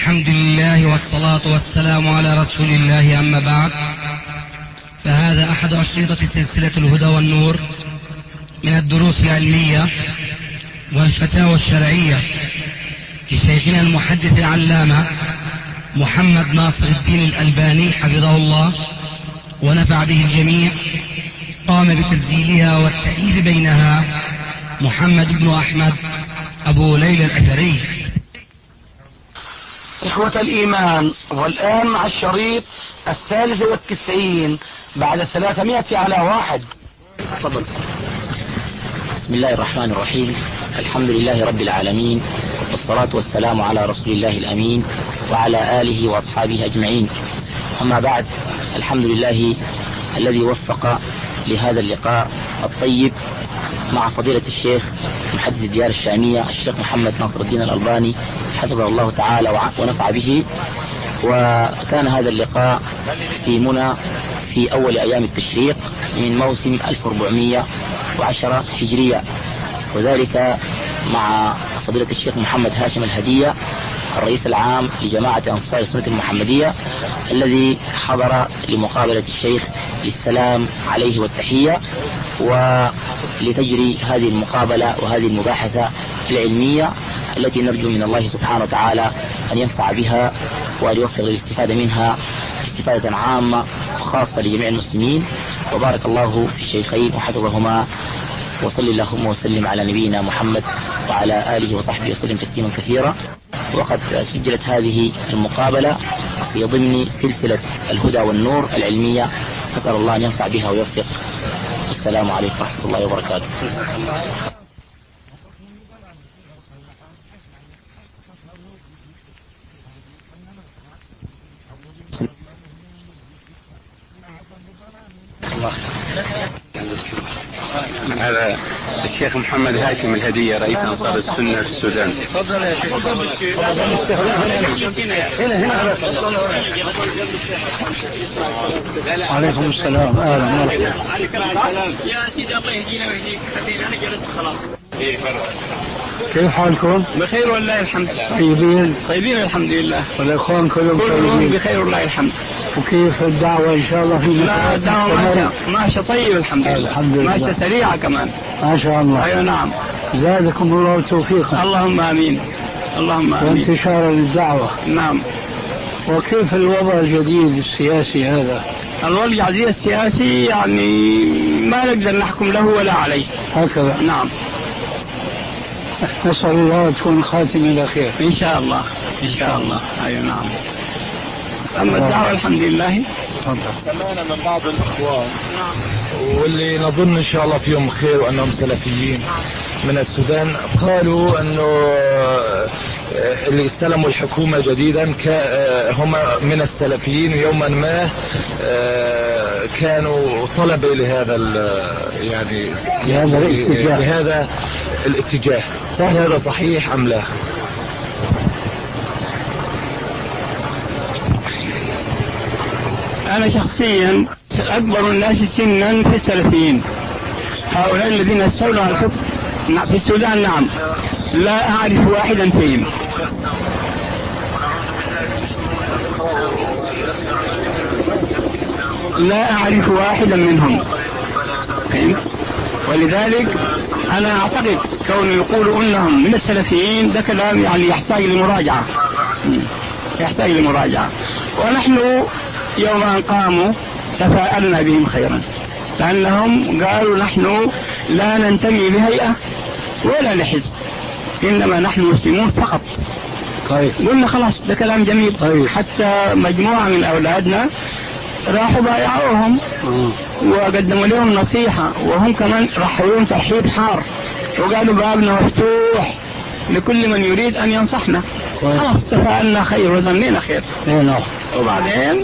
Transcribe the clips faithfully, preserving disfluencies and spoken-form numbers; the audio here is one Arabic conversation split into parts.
الحمد لله والصلاة والسلام على رسول الله، أما بعد، فهذا أحد أشرطة سلسلة الهدى والنور من الدروس العلمية والفتاوى الشرعية لشيخنا المحدث العلامة محمد ناصر الدين الألباني حفظه الله ونفع به الجميع. قام بتسجيلها والتأليف بينها محمد بن أحمد أبو ليلى الأثري. إخوة الإيمان، والآن مع الشريط الثالث والتسعين بعد ثلاثمائة على واحد. تفضل. بسم الله الرحمن الرحيم. الحمد لله رب العالمين، والصلاة والسلام على رسول الله الأمين وعلى آله وأصحابه أجمعين. أما بعد، الحمد لله الذي وفق لهذا اللقاء الطيب مع فضيلة الشيخ محدث الديار الشامية الشيخ محمد ناصر الدين الألباني حفظه الله تعالى ونفع به. وكان هذا اللقاء في منى في أول أيام التشريق من موسم ألف وأربعمائة وعشرة هجرية، وذلك مع فضيلة الشيخ محمد هاشم الهدية الرئيس العام لجماعة أنصار السنة المحمدية، الذي حضر لمقابلة الشيخ للسلام عليه والتحية، ولتجري هذه المقابلة وهذه المباحثة العلمية التي نرجو من الله سبحانه وتعالى أن ينفع بها وأن يوفق للاستفادة منها استفادة عامة وخاصة لجميع المسلمين. وبارك الله في الشيخين وحفظهما، وصل اللهم وسلم على نبينا محمد وعلى آله وصحبه وسلم تسليما كثيرا. وقد سجلت هذه المقابلة في ضمن سلسلة الهدى والنور العلمية، أسأل الله أن ينفع بها ويوفق. السلام عليكم ورحمة الله وبركاته. هذا الشيخ محمد هاشم الهدية رئيس أنصار السنة في السودان. تفضل يا شيخ. هنا هنا. عليكم السلام. اهلا مرحبا. يا سيدي الله يهدينا ويهديك. انا جلست خلاص. كيف حالكم؟ بخير والله الحمد. طيبين؟ طيبين الحمد لله. والاخوان كلهم كلهم بخير والله الحمد. وكيف الدعوة ان شاء الله؟ في لا الدعوة ماشية ماشية طيب الحمد لله. الحمد لله. ماشية سريعة كمان ما شاء الله. ايوه نعم. زادكم الله توفيقا. اللهم امين. اللهم امين. وانتشارا للدعوة. نعم. وكيف الوضع الجديد السياسي هذا؟ الوضع الجديد السياسي يعني ما نقدر نحكم له ولا عليه. هكذا. نعم. نسأل الله تكون الخاتمة إلى خير إن شاء الله. إن شاء الله. أيوة نعم. أما الدعوة الحمد لله. سمعنا من بعض الإخوان واللي نظن إن شاء الله فيهم خير وأنهم سلفيين من السودان، قالوا أنه اللي استلموا الحكومة جديدا هم من السلفيين، ويوما ما كانوا طلبة لهذا يعني لهذا الاتجاه, لهذا الاتجاه. هل هذا صحيح أم لا؟ أنا شخصيا أكبر الناس سنا في السلفيين، هؤلاء الذين استولوا على الحكم في السودان. نعم. لا أعرف واحدا فيهم. لا أعرف واحدا منهم. ولذلك أنا أعتقد كون يقولوا أنهم من السلفيين ده كلام يعني يحتاج لمراجعة، يحتاج لمراجعة. ونحن يوم أن قاموا تفاءلنا بهم خيرا، لأنهم قالوا نحن لا ننتمي لهيئة ولا لحزب، إنما نحن مسلمون فقط. طيب. قلنا خلاص ده كلام جميل. طيب. حتى مجموعة من أولادنا راحوا بايعوهم وقدموا لهم نصيحة، وهم كمان رحبوهم ترحيب حار وقالوا بابنا مفتوح لكل من يريد أن ينصحنا. خلاص تفاءلنا خير وظنينا خير. وبعدين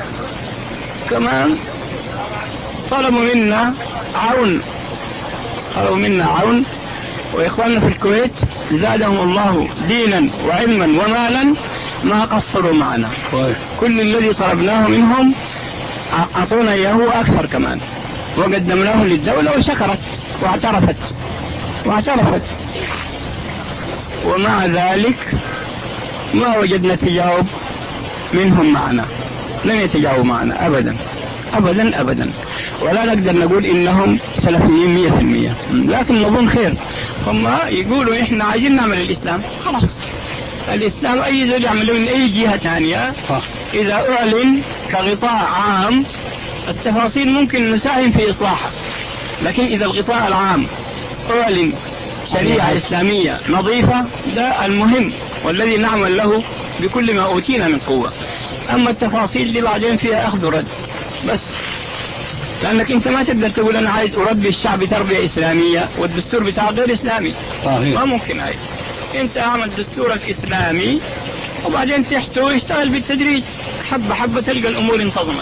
كمان طلبوا منا عون، طلبوا منا عون. وإخواننا في الكويت زادهم الله دينا وعلما ومالا ما قصروا معنا. كل الذي طلبناه منهم أعطونا إياه أكثر كمان، وقدمناه للدولة وشكرت واعترفت واعترفت ومع ذلك ما وجدنا تجاوب منهم معنا، لم يتجاوبوا معنا أبدا أبدا أبدا، ولا نقدر نقول إنهم سلفيين مية في المية، لكن نظن خير. هم يقولوا إحنا عايزين نعمل الإسلام، خلاص الإسلام أي زول يعمله من أي جهة ثانية إذا أعلن كغطاء عام التفاصيل ممكن نساهم في إصلاحها، لكن إذا الغطاء العام أعلن شريعة إسلامية نظيفة ده المهم والذي نعمل له بكل ما أوتينا من قوة. أما التفاصيل دي بعدين فيها أخذ ورد بس، لأنك أنت ما تقدر تقول أنا عايز أربي الشعب تربية إسلامية والدستور بتاع غير إسلامي، ما ممكن. هاي أنت أعمل دستورك إسلامي وبعدين تحته ويشتغل بالتدريج حبة حبة تلقى الأمور انتظمت.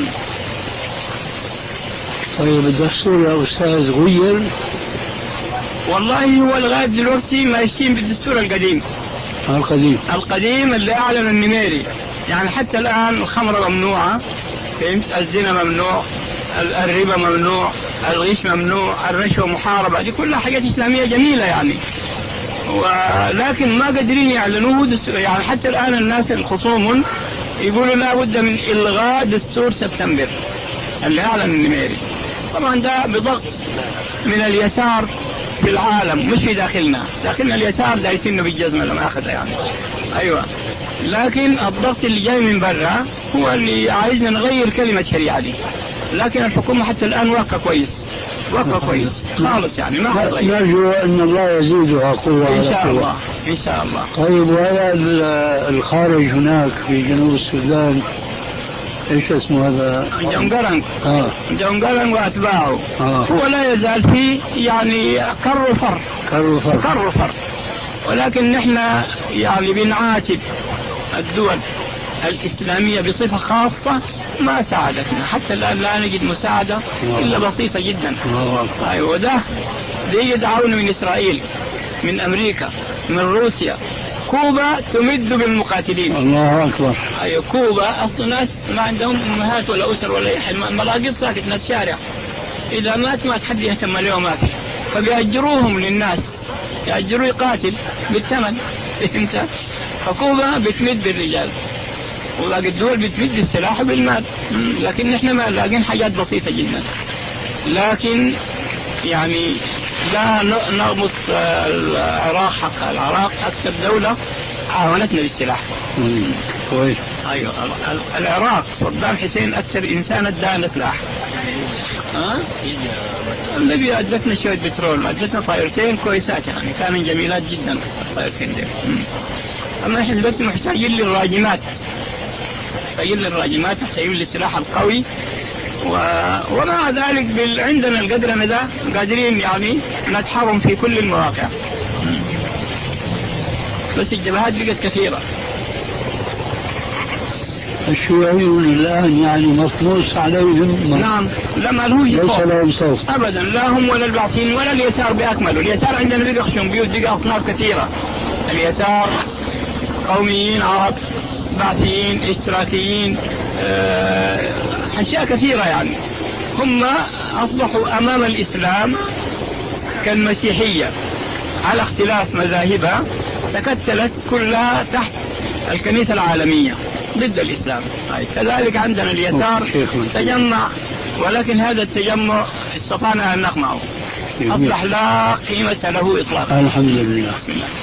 طيب الدستور يا أستاذ غير؟ والله هو لغاية دلوقتي ماشيين بالدستور القديم القديم القديم اللي أعلن النميري، يعني حتى الآن الخمر ممنوعة، فهمت؟ الزنا ممنوع، الربا ممنوع، الغش ممنوع، الرشوة محاربة، دي كلها حاجات إسلامية جميلة يعني، ولكن ما قادرين يعلنوه. يعني حتى الآن الناس الخصوم يقولوا لا بد من إلغاء دستور سبتمبر اللي أعلن النميري. طبعا ده بضغط من اليسار في العالم مش في داخلنا، داخلنا اليسار زي سنه بالجزمة لما أخذها يعني، أيوة، لكن الضغط اللي جاي من برا هو اللي عايزنا نغير كلمة شريعة دي. لكن الحكومة حتى الآن واقفة كويس، واقفة كويس خالص يعني ما حتغير. نرجو أن الله يزيدها قوة إن شاء الله إن شاء الله. طيب وهذا الخارج هناك في جنوب السودان ايش اسمه هذا؟ جونغرانغ. آه. جونغرانغ واتباعه آه. هو لا يزال فيه يعني كر وفر كر وفر كر وفر، ولكن نحن يعني بنعاتب الدول الإسلامية بصفة خاصة ما ساعدتنا حتى الآن، لا نجد مساعدة إلا بسيطة جدا. أيوة، وده دي دعونا من إسرائيل، من أمريكا، من روسيا، كوبا تمد بالمقاتلين. الله أكبر. أيوة، كوبا أصل ناس ما عندهم أمهات ولا أسر ولا يحل، ملاقف ساكت، ناس شارع، إذا مات ما حد يهتم له ما في، فبيأجروهم للناس، يأجروا يقاتل بالثمن انت. فكوبا بتمد بالرجال وباقي الدول بتمد بالسلاح وبالمال، لكن نحن ما لاقين حاجات بسيطة جدا. لكن يعني لا نغمط العراق، حق العراق أكثر دولة عاونتنا بالسلاح. كويس. أيوة، العراق صدام حسين أكثر إنسان ادانا سلاح، ها؟ الذي أدتنا شوية بترول، أدتنا طائرتين كويسات يعني كانوا جميلات جدا الطائرتين دي. أما إحنا دلوقتي محتاجين للراجمات، محتاجين للراجمات، محتاجين للسلاح القوي، و... ومع ذلك بال... عندنا القدر ده قادرين يعني نتحرم في كل المواقع، بس الجبهات بقت كثيرة. الشيوعيون الآن يعني مطموس عليهم. نعم، لا ما لهوش ليس لهم صوت أبدا، لا هم ولا البعثين ولا اليسار بأكمله. اليسار عندنا بقى خشومبيوت، بقى أصناف كثيرة، اليسار قوميين عرب، بعثيين، اشتراكيين، أه... أشياء كثيرة يعني. هم أصبحوا أمام الإسلام كالمسيحية على اختلاف مذاهبها، تكتلت كلها تحت الكنيسة العالمية ضد الإسلام. كذلك عندنا اليسار تجمع، ولكن هذا التجمع استطعنا أن نقمعه، أصبح لا قيمة له إطلاقا. الحمد لله. بسم الله.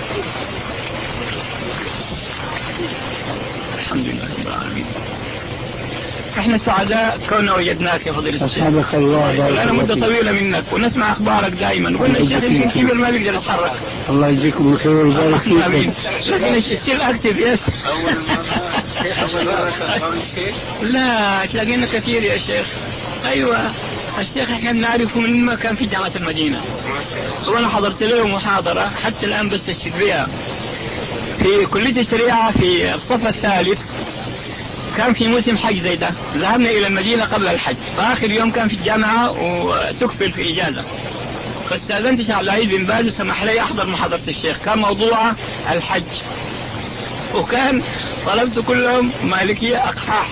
الحمد لله رب العالمين. احنا سعداء كوننا وجدناك يا فضيلة الشيخ. أسعدك الله. أنا مدة طويلة منك ونسمع أخبارك دائما، قلنا الشيخ يمكن كبير ما بيقدر يتحرك. الله يجزيكم الخير ويبارك فيكم. لكن ستيل أكتف يس. لا تلاقينا كثير يا شيخ. أيوة الشيخ احنا بنعرفه من ما كان في جامعة المدينة، وأنا حضرت له محاضرة حتى الآن بس استشهد بها في كلية الشريعة في الصف الثالث. كان في موسم حج زي ده، ذهبنا إلى المدينة قبل الحج، فآخر يوم كان في الجامعة وتكفل في إجازة، فاستأذنت شيخ عبد العزيز بن باز وسمح لي أحضر محاضرة الشيخ، كان موضوع الحج، وكان طلبت كلهم مالكية أقحاح.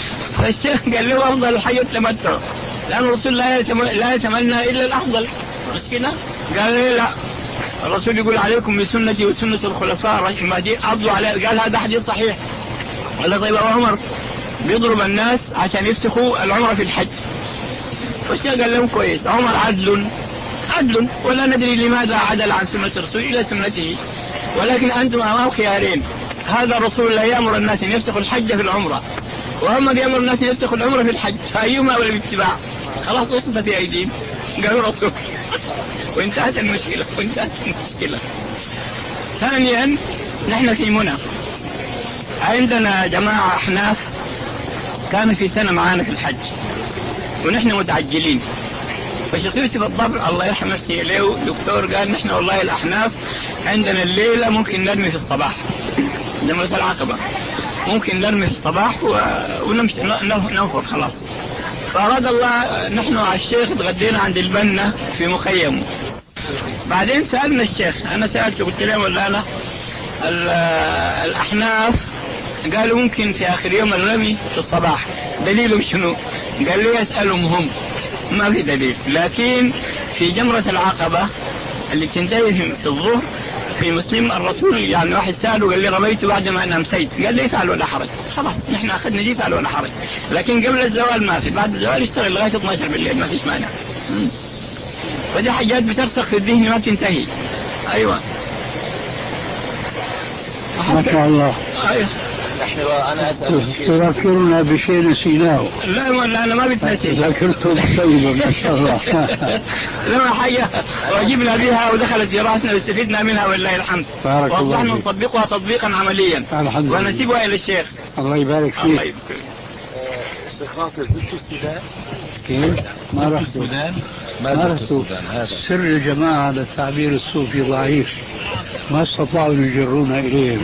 فالشيخ قال له أفضل الحج التمتع، لأن الرسول لا يتمنى إلا الأفضل، مش كده؟ قال لي لا، الرسول يقول عليكم بسنتي وسنة الخلفاء المهديين عضوا عليه. قال هذا حديث صحيح. قال طيب أبو عمر بيضرب الناس عشان يفسخوا العمرة في الحج. والشيخ قال لهم كويس، عمر عدل عدل ولا ندري لماذا عدل عن سنة الرسول إلى سنته، ولكن أنتم أمام خيارين، هذا الرسول لا يأمر الناس أن يفسخوا الحج في العمرة، وهم يأمر الناس أن يفسخوا العمرة في الحج، فأيهما أولى بالاتباع؟ خلاص أختص في أيديهم قالوا رسول وانتهت المشكلة وانتهت المشكلة. ثانيا نحن في منى عندنا جماعة أحناف كانوا في سنة معانا في الحج ونحن متعجلين، فشيخ يوسف الضبع الله يرحم نفسه له دكتور قال نحن والله الأحناف عندنا الليلة ممكن نرمي في الصباح جمرة العقبة، ممكن نرمي في الصباح ونمشي نوفر خلاص. فأراد الله نحن على الشيخ تغدينا عند البنة في مخيمه. بعدين سألنا الشيخ، أنا سألته قلت له ولا أنا الأحناف قالوا ممكن في آخر يوم الرمي في الصباح، دليلهم شنو؟ قال لي أسألهم هم، ما في دليل، لكن في جمرة العقبة اللي تنتهي في الظهر في مسلم الرسول يعني واحد سأله قال لي رميت بعد ما أنا أمسيت، قال لي فعل ولا حرج، خلاص نحن أخذنا دي فعل ولا حرج، لكن قبل الزوال ما في، بعد الزوال يشتغل لغاية اثناشر بالليل ما فيش مانع. فدي حاجات بترسخ في الذهن ما بتنتهي. أيوة ما شاء الله. أيوة. نحن أنا أسأل تذكرنا بشيء نسيناه. لا ولا أنا ما بتنسي. ذكرته طيبة ما شاء الله. لما حاجة وجبنا بها ودخلت في رأسنا واستفدنا منها والله الحمد. وأصبحنا نطبقها تطبيقا عمليا. ونسيبها إلى الشيخ. الله يبارك فيك. الله يبارك. شيخ ناصر زرت السودان؟ كيف؟ ما رحت السودان؟ ما رحت السودان. هذا سر الجماعة على التعبير الصوفي ضعيف، ما استطاعوا يجرونا إليه.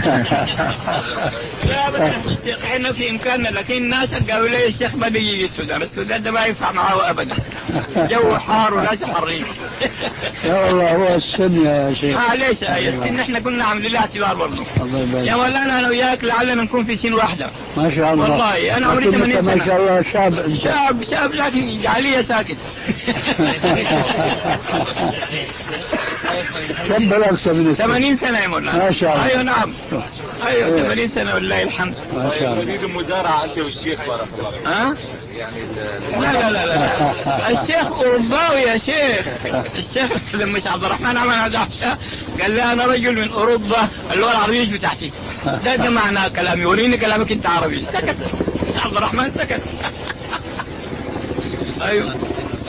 لا أبدا الشيخ احنا في إمكاننا، لكن الناس قالوا لي الشيخ ما بيجي السودان، السودان ده ما ينفع معه أبدا، جو حار وناس حرين. يا والله هو السن يا شيخ. اه ليش يا السن احنا كنا عاملين له اعتبار برضه. الله يبارك. يا مولانا أنا وياك لعلنا نكون في سن واحدة. ما شاء الله. والله أنا عمري ثمانين سنة. ما شاء الله شاب. شاب شاب لكن جعليه ساكت. كم بلغت من السن؟ ثمانين سنة يا مولانا. ما شاء الله. أيوة نعم. أيوة ثمانين سنة والله الحمد. ما شاء الله. نريد المزارعة أنت والشيخ بارك الله فيك. ها؟ يعني لا لا لا لا الشيخ أوروباوي يا شيخ. الشيخ لما عبد الرحمن عمل هذا قال لي أنا رجل من أوروبا اللغة العربية مش بتاعتي. ده ده معنى كلامي، وريني كلامك أنت عربي. سكت عبد الرحمن سكت. أيوة.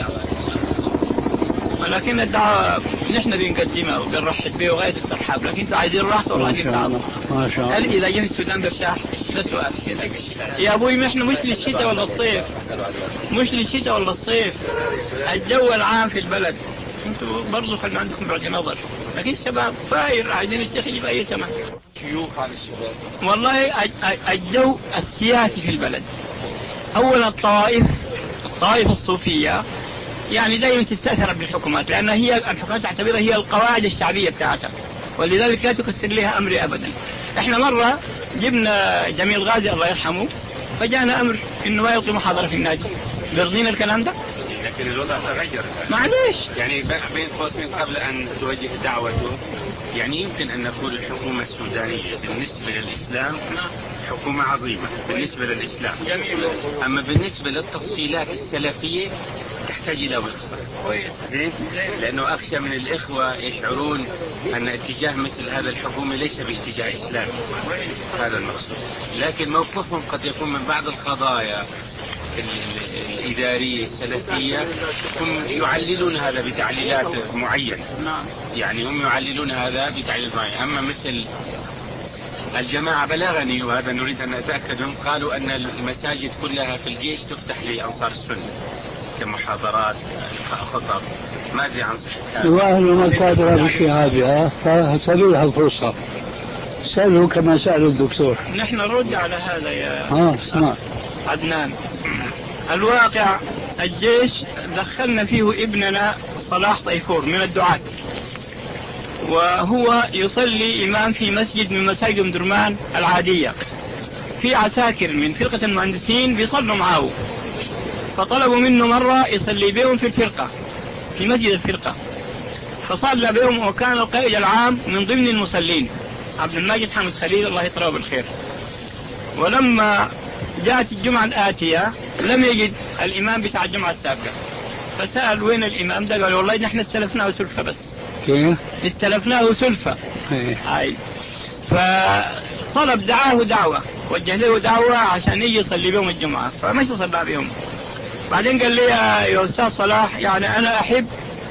ولكن الدعوة نحن بنقدمها وبنرحب بها وغاية الترحاب، لكن انتوا عايزين راحة وراجل تعالوا. ما شاء الله. هل إذا جه السودان برشاح؟ ده سؤال كده. يا أبوي نحن مش للشتاء ولا الصيف، مش للشتاء ولا الصيف، الجو العام في البلد انتوا برضو خلوا عندكم بعد نظر، لكن الشباب فاير عايزين الشيخ يجيب أي ثمن. شيوخ عن الشباب. والله الجو السياسي في البلد، أولا الطوائف الطوائف الصوفية يعني دائما تستأثر بالحكومات، لأن هي الحكومات تعتبرها هي القواعد الشعبية بتاعتها، ولذلك لا تكسر لها أمر أبدا. احنا مرة جبنا جميل غازي الله يرحمه، فجانا أمر إنه ما يلقي محاضرة في النادي، بيرضينا الكلام ده؟ لكن الوضع تغير. معليش. يعني بين قوسين قبل أن توجه دعوته، يعني يمكن أن نقول الحكومة السودانية بالنسبة للإسلام حكومة عظيمة بالنسبة للإسلام. جميل. أما بالنسبة للتفصيلات السلفية تحتاج إلى وقفة. كويس. زين. لأنه أخشى من الإخوة يشعرون أن اتجاه مثل هذا الحكومة ليس باتجاه إسلامي. هذا المقصود. لكن موقفهم قد يكون من بعض القضايا الإدارية السلفية هم يعللون هذا بتعليلات معينة. يعني هم يعللون هذا بتعليلات معينة. أما مثل الجماعة بلغني وهذا نريد أن نتأكدهم، قالوا أن المساجد كلها في الجيش تفتح لأنصار السنة كمحاضرات خطب. ما أدري عن صحة هذا. الواحد ما قادر بالشيء هذا، فسألوا له الفرصة، سألوا كما سألوا الدكتور. نحن نرد على هذا يا اه اسمع عدنان. الواقع الجيش دخلنا فيه ابننا صلاح صيفور من الدعاة، وهو يصلي إمام في مسجد من مساجد أم درمان العادية، في عساكر من فرقة المهندسين بيصلوا معه، فطلبوا منه مرة يصلي بهم في الفرقة، في مسجد الفرقة، فصلى بهم وكان القائد العام من ضمن المصلين عبد الماجد حامد خليل الله يطلعه بالخير. ولما جاءت الجمعة الآتية لم يجد الإمام بتاع الجمعة السابقة، فسأل وين الإمام ده؟ قال والله نحن استلفناه سلفة بس. كيف؟ استلفناه سلفة. هاي. فطلب دعاه دعوة، وجه له دعوة عشان يجي يصلي بهم الجمعة، فمشي صلى بهم. بعدين قال لي يا أستاذ صلاح يعني أنا أحب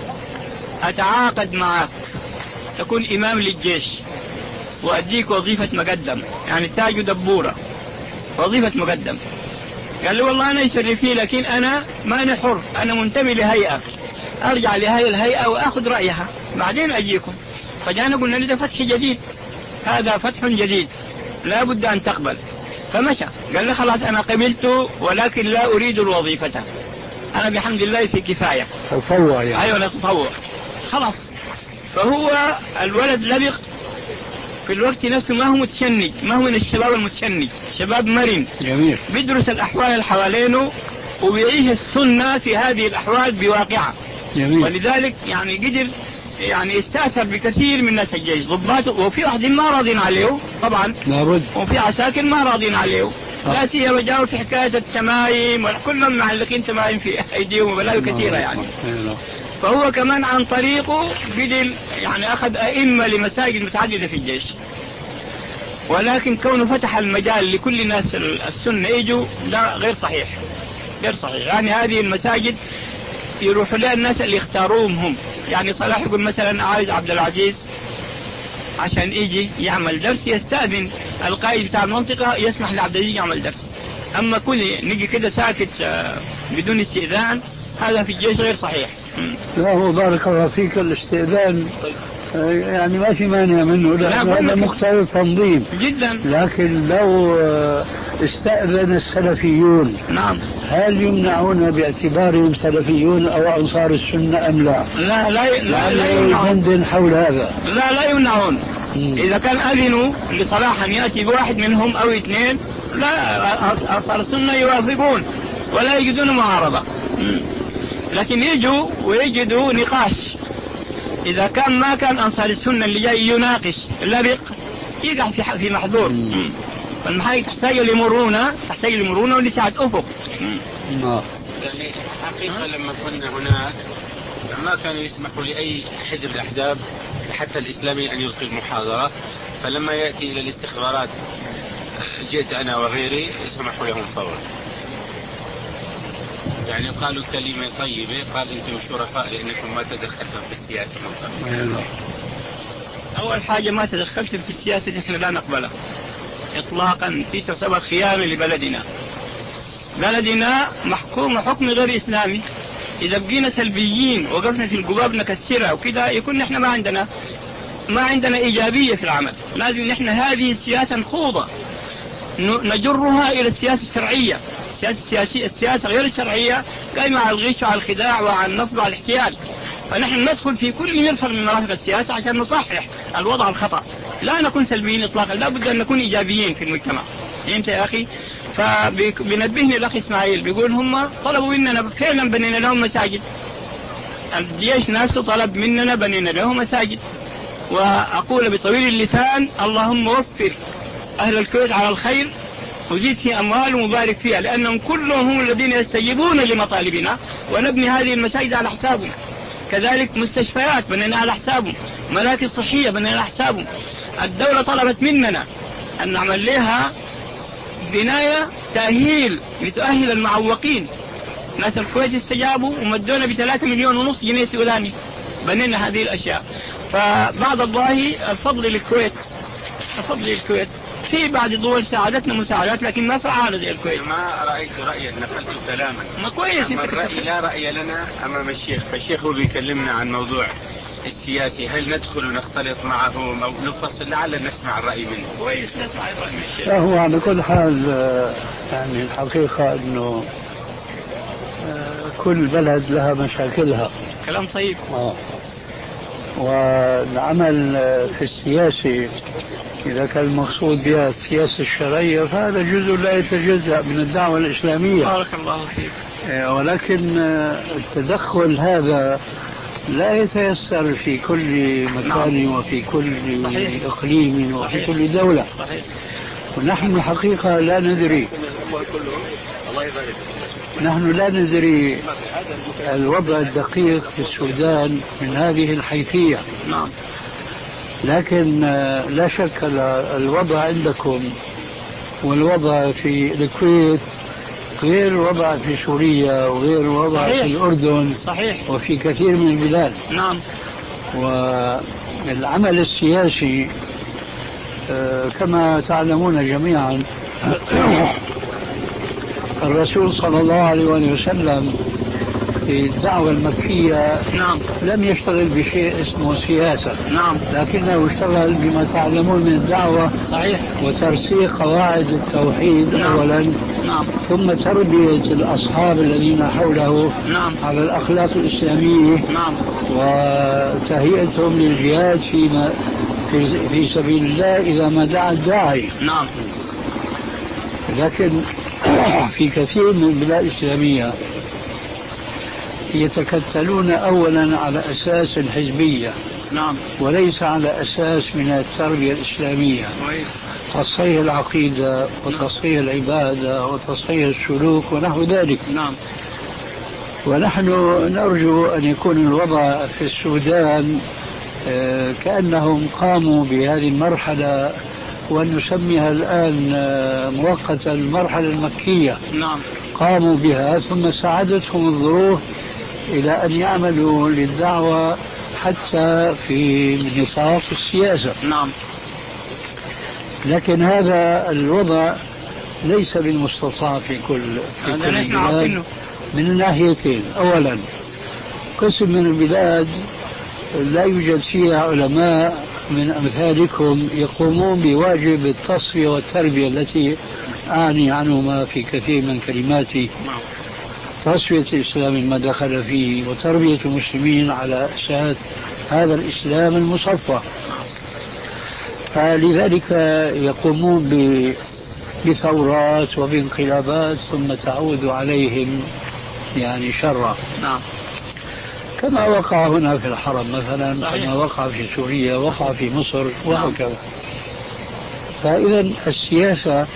أتعاقد معك تكون إمام للجيش وأديك وظيفة مقدم، يعني تاج دبورة، وظيفة مقدم. قال لي والله أنا يشرفني، لكن أنا ما أنا حر، أنا منتمي لهيئة، أرجع لهذه الهيئة وأخذ رأيها بعدين أجيكم. فجانا قلنا له ده فتح جديد، هذا فتح جديد لا بد أن تقبل. فمشى قال لي خلاص أنا قبلت، ولكن لا أريد الوظيفة، أنا بحمد الله في كفاية. تطوع يعني. أيوة نتطوع خلاص. فهو الولد لبق في الوقت نفسه، ما هو متشنج، ما هو من الشباب المتشنج، شباب مرن جميل، بيدرس الأحوال اللي حوالينه وبيعيش السنة في هذه الأحوال بواقعة. جميل. ولذلك يعني قدر يعني استأثر بكثير من الناس الجيش ضباط، وفي واحد ما راضين عليه طبعا لابد، وفي عساكر ما راضين عليه، لا سيما جاءوا في حكاية التمايم، كلهم معلقين تمايم في أيديهم وبلاوي كثيرة يعني. فهو كمان عن طريقه قدر يعني أخذ أئمة لمساجد متعددة في الجيش. ولكن كونه فتح المجال لكل الناس السنة يجوا، لا غير صحيح، غير صحيح. يعني هذه المساجد يروح لها الناس اللي يختاروهم هم. يعني صلاح يقول مثلا عايز عبد العزيز عشان يجي يعمل درس، يستأذن القائد بتاع المنطقة يسمح لعبد العزيز يعمل درس. أما كل نجي كده ساكت بدون استئذان، هذا في الجيش غير صحيح. لا هو بارك الله فيك الاستئذان يعني ما في مانع منه، لأنه هذا مقتضى تنظيم جدا. لكن لو استأذن السلفيون، نعم، هل يمنعون باعتبارهم سلفيون أو أنصار السنة أم لا؟ لا لا لا, لا يمنعون حول هذا. لا لا يمنعون. إذا كان أذنوا لصلاح أن يأتي بواحد منهم أو اثنين، لا أنصار السنة يوافقون ولا يجدون معارضة. لكن يجوا ويجدوا نقاش. إذا كان ما كان أنصار السنة اللي جاي يناقش لبق يقع في في محظور. فالمحاجة تحتاج لمرونة، تحتاج لمرونة ولسعة أفق. يعني حقيقة لما كنا هناك ما كانوا يسمحوا لأي حزب الأحزاب حتى الإسلامي أن يلقي المحاضرة، فلما يأتي إلى الاستخبارات جئت أنا وغيري سمحوا لهم فورا. يعني قالوا كلمة طيبة، قال أنتم شرفاء لأنكم ما تدخلتم في السياسة مطلقا. أول حاجة ما تدخلتم في السياسة نحن لا نقبلها إطلاقا، في تعتبر خيانة لبلدنا. بلدنا محكوم حكم غير إسلامي. إذا بقينا سلبيين وقفنا في القباب نكسرها وكذا، يكون نحن ما عندنا ما عندنا إيجابية في العمل. لازم نحن هذه السياسة نخوضها، نجرها إلى السياسة الشرعية. السياسة السياسية السياسة غير الشرعية قائمة على الغش وعلى الخداع وعلى النصب وعلى الاحتيال. فنحن ندخل في كل مرفق من مرافق السياسة عشان نصحح الوضع الخطأ، لا نكون سلبيين إطلاقا، لا بد أن نكون إيجابيين في المجتمع. فهمت يا أخي؟ فبنبهني الأخ إسماعيل بيقول هم طلبوا مننا فعلا بنينا لهم مساجد، الجيش نفسه طلب مننا بنينا لهم مساجد. وأقول بطويل اللسان اللهم وفر أهل الكويت على الخير وزيد في أموالهم وبارك فيها، لأنهم كلهم هم الذين يستجيبون لمطالبنا، ونبني هذه المساجد على حسابهم. كذلك مستشفيات بنينا على حسابهم، مراكز صحية بنينا على حسابهم. الدولة طلبت مننا أن نعمل لها بناية تأهيل لتؤهل المعوقين. ناس الكويت استجابوا ومدونا بثلاثة مليون ونص جنيه سوداني، بنينا هذه الأشياء. فبعد الله الفضل للكويت، الفضل للكويت. في بعض الدول ساعدتنا مساعدات لكن ما فعال زي الكويت. ما رأيت رأيا نقلت كلاما. ما كويس انت الرأي لا رأي لنا أمام الشيخ، فالشيخ هو بيكلمنا عن موضوع السياسي، هل ندخل ونختلط معهم أو نفصل؟ لعل نسمع الرأي منه. كويس نسمع الرأي من الشيخ. هو على كل حال يعني الحقيقة أنه كل بلد لها مشاكلها. كلام طيب. آه. والعمل في السياسة إذا كان المقصود بها السياسة الشرعية فهذا جزء لا يتجزأ من الدعوة الإسلامية. بارك الله فيك. ولكن التدخل هذا لا يتيسر في كل مكان وفي كل صحيح. إقليم وفي صحيح. كل دولة صحيح. ونحن الحقيقة لا ندري نحن لا ندري الوضع الدقيق في السودان من هذه الحيثية. نعم. لكن لا شك الوضع عندكم والوضع في الكويت غير الوضع في سوريا وغير الوضع صحيح. في الأردن صحيح. وفي كثير من البلاد. نعم. والعمل السياسي كما تعلمون جميعا الرسول صلى الله عليه وسلم في الدعوة المكية نعم. لم يشتغل بشيء اسمه سياسة نعم. لكنه اشتغل بما تعلمون من الدعوة صحيح. وترسيخ قواعد التوحيد نعم. أولا نعم. ثم تربية الأصحاب الذين حوله نعم. على الأخلاق الإسلامية نعم. وتهيئتهم للجهاد فيما في, في سبيل الله إذا ما دعا الداعي نعم. لكن في كثير من البلاد الإسلامية يتكتلون أولا على أساس الحزبية نعم. وليس على أساس من التربية الإسلامية تصحيح العقيدة وتصحيح العبادة وتصحيح السلوك ونحو ذلك نعم. ونحن نرجو أن يكون الوضع في السودان كأنهم قاموا بهذه المرحلة وأن نسميها الآن مؤقتا المرحلة المكية نعم. قاموا بها ثم ساعدتهم الظروف إلى أن يعملوا للدعوة حتى في نطاق السياسة نعم. لكن هذا الوضع ليس بالمستطاع في كل في كل البلاد من الناحيتين. أولا قسم من البلاد لا يوجد فيها علماء من أمثالكم يقومون بواجب التصفية والتربية التي أعني عنهما في كثير من كلماتي تصفية الإسلام ما دخل فيه وتربية المسلمين على أساس هذا الإسلام المصفى. فلذلك يقومون بثورات وبانقلابات ثم تعود عليهم يعني شرا نعم. كما وقع هنا في الحرم مثلا صحيح. كما وقع في سوريا وقع في مصر وهكذا. فإذا السياسة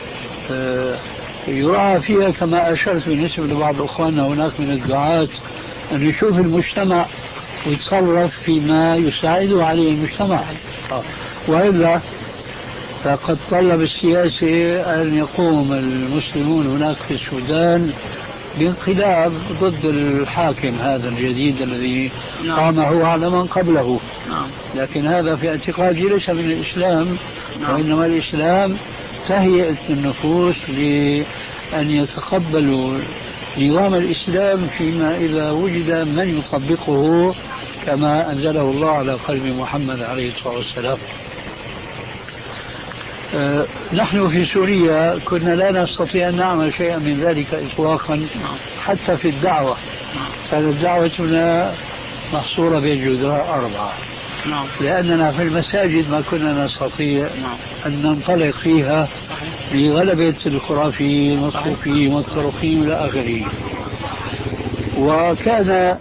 يراعى فيها كما أشرت بالنسبة لبعض أخواننا هناك من الدعاة أن يشوف المجتمع ويتصرف فيما يساعده عليه المجتمع. وإلا فقد طلب السياسي أن يقوم المسلمون هناك في السودان بانقلاب ضد الحاكم هذا الجديد الذي قامه على من قبله. لكن هذا في اعتقادي ليس من الإسلام وإنما الإسلام تهيئة النفوس لأن يتقبلوا نظام الإسلام فيما إذا وجد من يطبقه كما أنزله الله على قلب محمد عليه الصلاة والسلام. أه نحن في سوريا كنا لا نستطيع أن نعمل شيئا من ذلك إطلاقا حتى في الدعوة. كانت دعوتنا محصورة بين جدراء أربعة لأننا في المساجد ما كنا نستطيع أن ننطلق فيها لغلبة الخرافيين والصوفيين والطرقين إلى آخره. وكان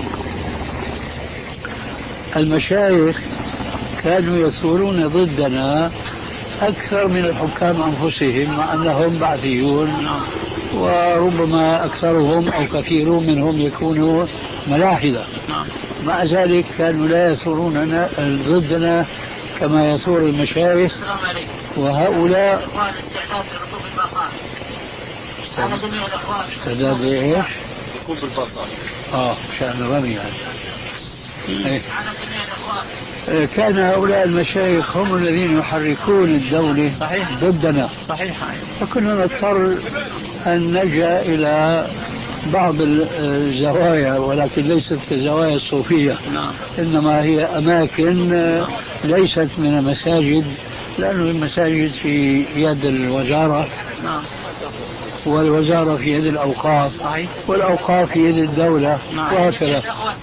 المشايخ كانوا يثورون ضدنا أكثر من الحكام أنفسهم مع أنهم بعثيون وربما أكثرهم أو كثيرون منهم يكونوا ملاحدة. مع ذلك كانوا لا يثورون ضدنا كما يثور المشايخ. وهؤلاء استعداد ايش؟ ركوب البصر اه شأن الرمي يعني. إيه. كان هؤلاء المشايخ هم الذين يحركون الدولة صحيح. ضدنا صحيح. فكنا نضطر أن نلجأ إلى بعض الزوايا ولكن ليست كزوايا الصوفية نعم. إنما هي أماكن ليست من المساجد لأنه المساجد في يد الوزارة نعم. والوزارة في يد الأوقاف صحيح. والأوقاف في يد الدولة نعم. وهكذا.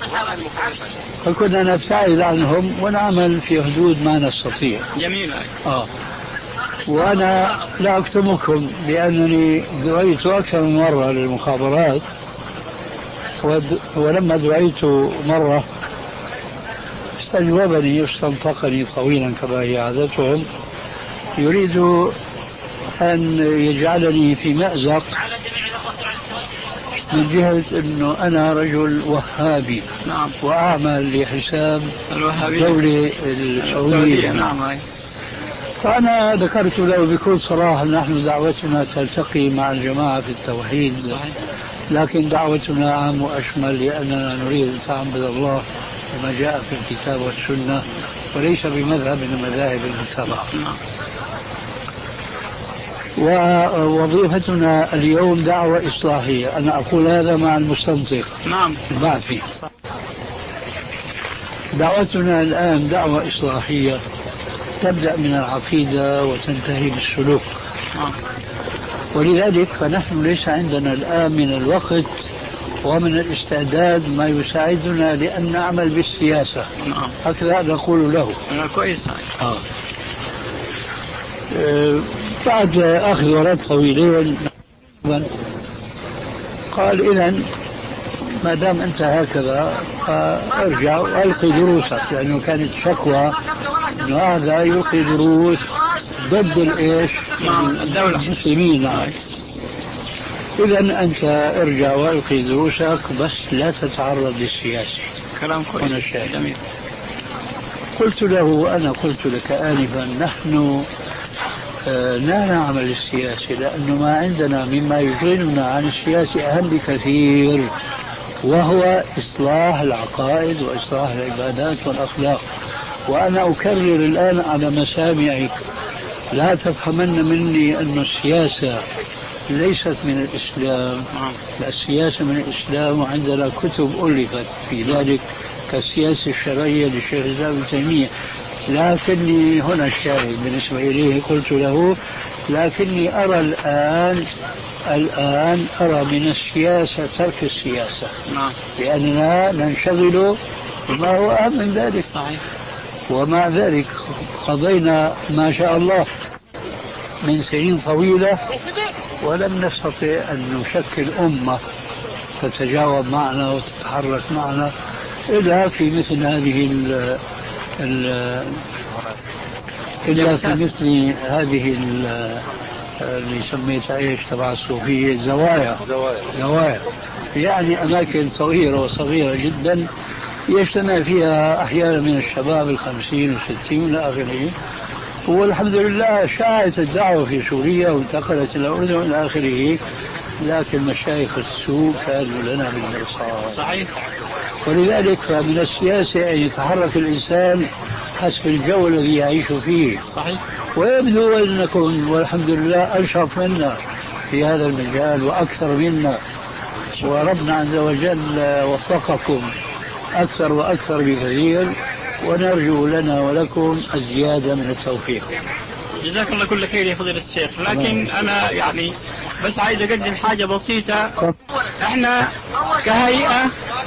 فكنا نبتعد عنهم ونعمل في حدود ما نستطيع. جميل. آه. وأنا لا أكتمكم بأنني دعيت أكثر من مرة للمخابرات ولما دعيت مرة استجوبني استنطقني طويلا كما هي عادتهم، يريد أن يجعلني في مأزق من جهة أنه أنا رجل وهابي. نعم. وأعمل لحساب الدولة السعودية. نعم. فأنا ذكرت له بكل صراحة نحن دعوتنا تلتقي مع الجماعة في التوحيد. صحيح. لكن دعوتنا عام وأشمل لأننا نريد أن تعبد الله بما جاء في الكتاب والسنة وليس بمذهب من المذاهب المتبعة. نعم. ووظيفتنا اليوم دعوة إصلاحية. أنا أقول هذا مع المستنطق. نعم. بعثي. دعوتنا الآن دعوة إصلاحية تبدأ من العقيدة وتنتهي بالسلوك. نعم. ولذلك فنحن ليس عندنا الآن من الوقت ومن الاستعداد ما يساعدنا لأن نعمل بالسياسة. نعم. هكذا نقول له. كويس. آه. بعد أخذ ورد طويلين قال إذن ما دام أنت هكذا أرجع وألقي دروسك، لأنه كانت شكوى أنه هذا يلقي دروس ضد الإيش؟ الدولة المسلمين. إذن أنت ارجع وألقي دروسك بس لا تتعرض للسياسة. كلام كويس. جميل. قلت له أنا قلت لك آنفا نحن لا نعمل السياسي لأنه ما عندنا مما يشغلنا عن السياسي أهم بكثير، وهو إصلاح العقائد وإصلاح العبادات والأخلاق. وأنا أكرر الآن على مسامعك لا تفهمن مني أن السياسة ليست من الإسلام. لا، السياسة من الإسلام، وعندنا كتب ألفت في ذلك كالسياسة الشرعية للشيخ الإسلام ابن تيمية. لكني هنا الشاهد بالنسبة إليه قلت له لكني أرى الآن الآن أرى من السياسة ترك السياسة. نعم. لأننا ننشغل بما هو أهم من ذلك. صحيح. ومع ذلك قضينا ما شاء الله من سنين طويلة ولم نستطع أن نشكل أمة تتجاوب معنا وتتحرك معنا إلا في مثل هذه ال ال إلا في مثل هذه اللي سميتها ايش تبع الصوفية زوايا. زوايا زوايا يعني أماكن صغيرة وصغيرة جدا يجتمع فيها أحيانا من الشباب الخمسين والستين إلى آخره. والحمد لله شاعت الدعوة في سوريا وانتقلت إلى الأردن إلى آخره، لكن مشايخ السوء كانوا لنا بالمرصاد. صحيح. ولذلك فمن السياسة أن يتحرك الإنسان حسب الجو الذي يعيش فيه. صحيح. ويبدو أنكم والحمد لله أنشط منا في هذا المجال وأكثر منا، وربنا عز وجل وفقكم أكثر وأكثر بكثير، ونرجو لنا ولكم الزيادة من التوفيق. جزاك الله كل خير يا فضيلة الشيخ. لكن أنا يعني بس عايز أقدم حاجة بسيطة. احنا كهيئة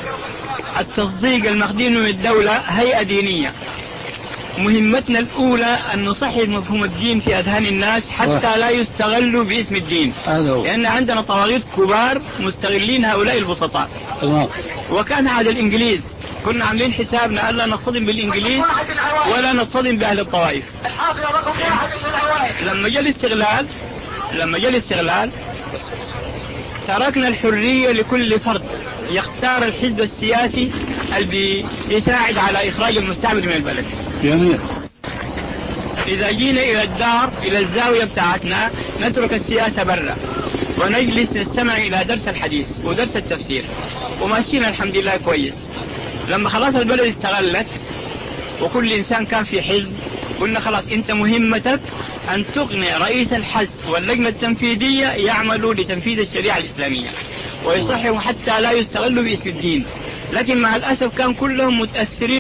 التصديق المخدين من الدولة هيئة دينية، مهمتنا الأولى أن نصحح مفهوم الدين في أذهان الناس حتى لا يستغلوا باسم الدين، لأن عندنا طواغيت كبار مستغلين هؤلاء البسطاء. وكان هذا الإنجليز كنا عاملين حسابنا ألا نصطدم بالإنجليز ولا نصطدم بأهل الطوائف. لما جاء الاستغلال لما جاء الاستغلال تركنا الحرية لكل فرد يختار الحزب السياسي اللي بيساعد على إخراج المستعمر من البلد. جميل. إذا جينا إلى الدار إلى الزاوية بتاعتنا نترك السياسة برا ونجلس نستمع إلى درس الحديث ودرس التفسير وماشينا الحمد لله كويس. لما خلاص البلد استغلت وكل إنسان كان في حزب، قلنا خلاص أنت مهمتك أن تقنع رئيس الحزب واللجنة التنفيذية يعملوا لتنفيذ الشريعة الإسلامية ويصححوا حتى لا يستغلوا باسم الدين. لكن مع الأسف كان كلهم متأثرين.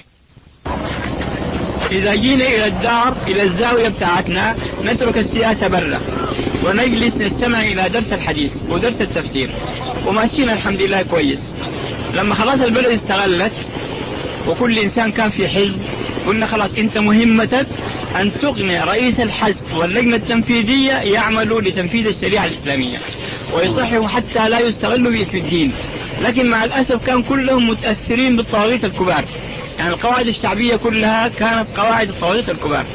إذا جينا إلى الدار إلى الزاوية بتاعتنا نترك السياسة برا ونجلس نستمع إلى درس الحديث ودرس التفسير وماشينا الحمد لله كويس. لما خلاص البلد استغلت وكل إنسان كان في حزب، قلنا خلاص أنت مهمتك أن تقنع رئيس الحزب واللجنة التنفيذية يعملوا لتنفيذ الشريعة الإسلامية ويصححوا حتى لا يستغلوا باسم الدين. لكن مع الأسف كان كلهم متأثرين بالطواغيت الكبار، يعني القواعد الشعبية كلها كانت قواعد الطواغيت الكبار.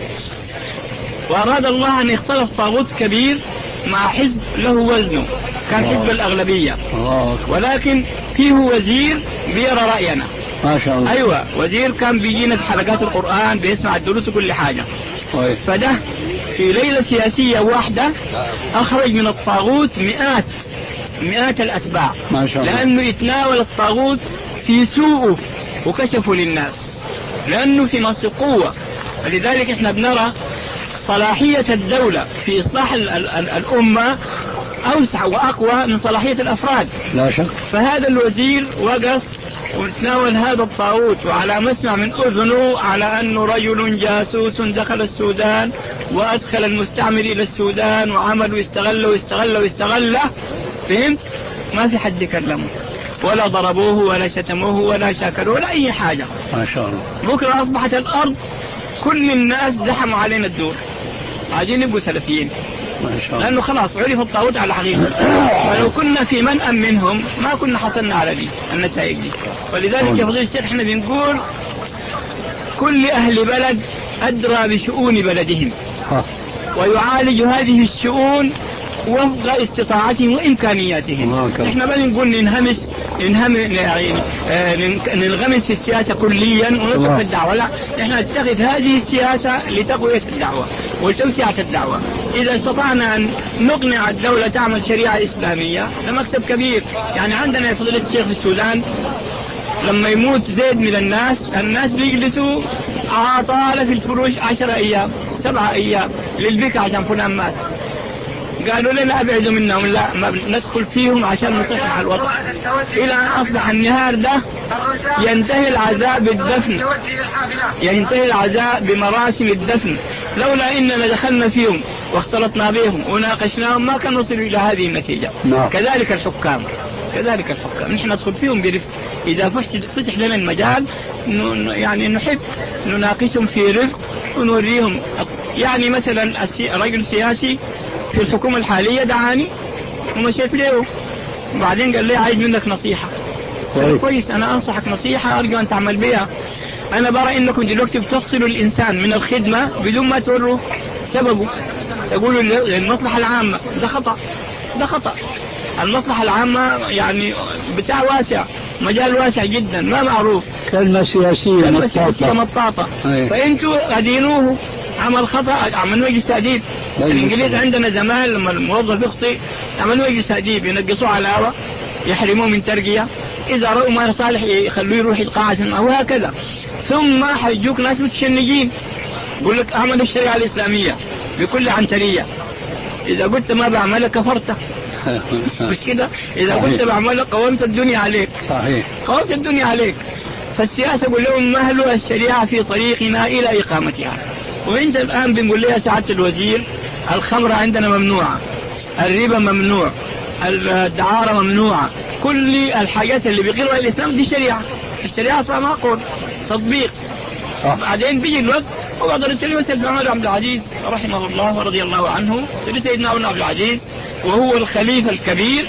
وأراد الله أن يختلف طاغوت كبير مع حزب له وزنه، كان حزب الأغلبية، ولكن فيه وزير بيرى رأينا. ما شاء الله. أيوة، وزير كان بيجينا في حلقات القرآن، بيسمع الدروس وكل حاجة. فده في ليلة سياسية واحدة أخرج من الطاغوت مئات مئات الأتباع، ما شاء الله. لأنه يتناول الطاغوت في سوءه وكشفه للناس، لأنه في نص قوة. ولذلك احنا بنرى صلاحية الدولة في إصلاح ال ال ال الأمة أوسع وأقوى من صلاحية الأفراد، لا شك. فهذا الوزير وقف وتناول هذا الطاغوت، وعلى مسمع من أذنه على أنه رجل جاسوس دخل السودان وأدخل المستعمر إلى السودان وعمل ويستغل ويستغل ويستغل. فهمت؟ ما في حد يكلمه ولا ضربوه ولا شتموه ولا شاكلوه ولا أي حاجة. ما شاء الله. بكرة أصبحت الأرض كل الناس زحموا علينا الدور، عايزين يبقوا سلفيين، ما شاء الله. لأنه خلاص عرف الطاغوت على حقيقة. فلو كنا في منأى منهم ما كنا حصلنا على دي النتائج دي. ولذلك يا فضيلة الشيخ احنا بنقول كل أهل بلد أدرى بشؤون بلدهم ويعالج هذه الشؤون وفق استطاعتهم وإمكانياتهم. احنا ما نقول ننهمس ننهم يعني ننغمس في السياسة كليا ونترك الدعوة، لا، احنا نتخذ هذه السياسة لتقوية الدعوة وتوسعة الدعوة. إذا استطعنا أن نقنع الدولة تعمل شريعة إسلامية ده مكسب كبير. يعني عندنا يا فضيلة الشيخ في السودان لما يموت زيد من الناس، الناس بيجلسوا عطالة في الفروش عشرة أيام سبعة أيام للبكاء عشان فلان مات. قالوا لنا أبعدوا منهم، لا، ما ندخل فيهم عشان نصحح الوضع. إلى أن أصبح النهار ده ينتهي العزاء بالدفن، ينتهي العزاء بمراسم الدفن. لولا إننا دخلنا فيهم واختلطنا بهم وناقشناهم ما كان نصل إلى هذه النتيجة. كذلك الحكام، كذلك الحكام نحن ندخل فيهم برفق. إذا فسح لنا المجال يعني نحب نناقشهم في رفق ونوريهم. يعني مثلا رجل سياسي في الحكومة الحالية دعاني ومشيت له، وبعدين قال لي عايز منك نصيحة. قلت كويس، أنا أنصحك نصيحة أرجو أن تعمل بها. أنا برى إنكم دلوقتي بتفصلوا الإنسان من الخدمة بدون ما توروا سببه، تقولوا المصلحة العامة. ده خطأ، ده خطأ. المصلحة العامة يعني بتاع واسع، مجال واسع جدا ما معروف، كلمة سياسية كلمة سياسية مطاطة. فأنتوا أدينوه عمل خطأ، عملوا مجلس تأديب. الإنجليز عندنا زمان لما الموظف يخطئ عملوا مجلس تأديب، ينقصوه على الهواء، يحرموه من ترقية، إذا رأوا ما صالح يخلوه يروح القاعة أو هكذا. ثم حيجوك ناس متشنجين يقول لك أعمل الشريعة الإسلامية بكل عنترية، إذا قلت ما بعملها كفرت، مش كده؟ إذا قلت بعملها قومت الدنيا عليك، قومت الدنيا عليك. فالسياسة يقول لهم مهلوا الشريعة في طريقنا إلى إقامتها. وإنت الآن بنقول لها سعادة الوزير الخمرة عندنا ممنوعة، الربا ممنوع، الدعارة ممنوعة، كل الحاجات اللي بيقرها الإسلام دي شريعة. الشريعة فيها معقول تطبيق. بعدين بيجي الوقت وقدر التلوث سيدنا عمر عبد العزيز رحمه الله ورضي الله عنه. سيدنا عمر عبد العزيز وهو الخليفة الكبير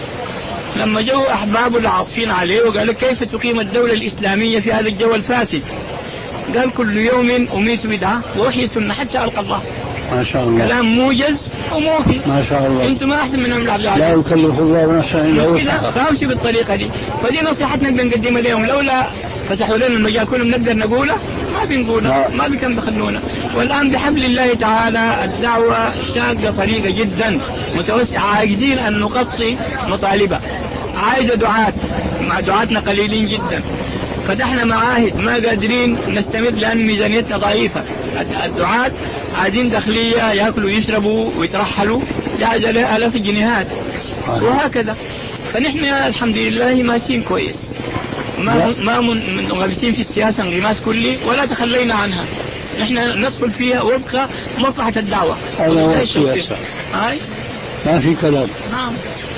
لما جو أحبابه العاطفين عليه وقال كيف تقيم الدولة الإسلامية في هذا الجو الفاسد؟ قال كل يوم أميت بدعة وأحيي سنة حتى ألقى الله. ما شاء الله. كلام موجز وموفي. ما شاء الله. أنتم ما أحسن من عمر عبد العزيز. لا يكلف الله نفسا إلا وسعها. فامشي بالطريقة دي. فدي نصيحتنا بنقدمها لهم. لولا فسحوا لنا المجال كلهم نقدر نقوله ما بنقوله، ما بكم دخلونا. والآن بحبل الله تعالى الدعوة شاقة طريقة جدا متوسعة، عاجزين أن نغطي مطالبها، عايزة دعاة، مع دعاتنا قليلين جدا. فتحنا معاهد ما قادرين نستمر لأن ميزانيتنا ضعيفة. الدعاة عادين داخلية يأكلوا ويشربوا ويترحلوا جاهزة لها آلاف الجنيهات وهكذا. فنحن الحمد لله ماشيين كويس، ما ما منغمسين في السياسة انغماس كلي ولا تخلينا عنها. نحن ندخل فيها وفق مصلحة الدعوة. هذا هو السياسة، ما في كلام. نعم.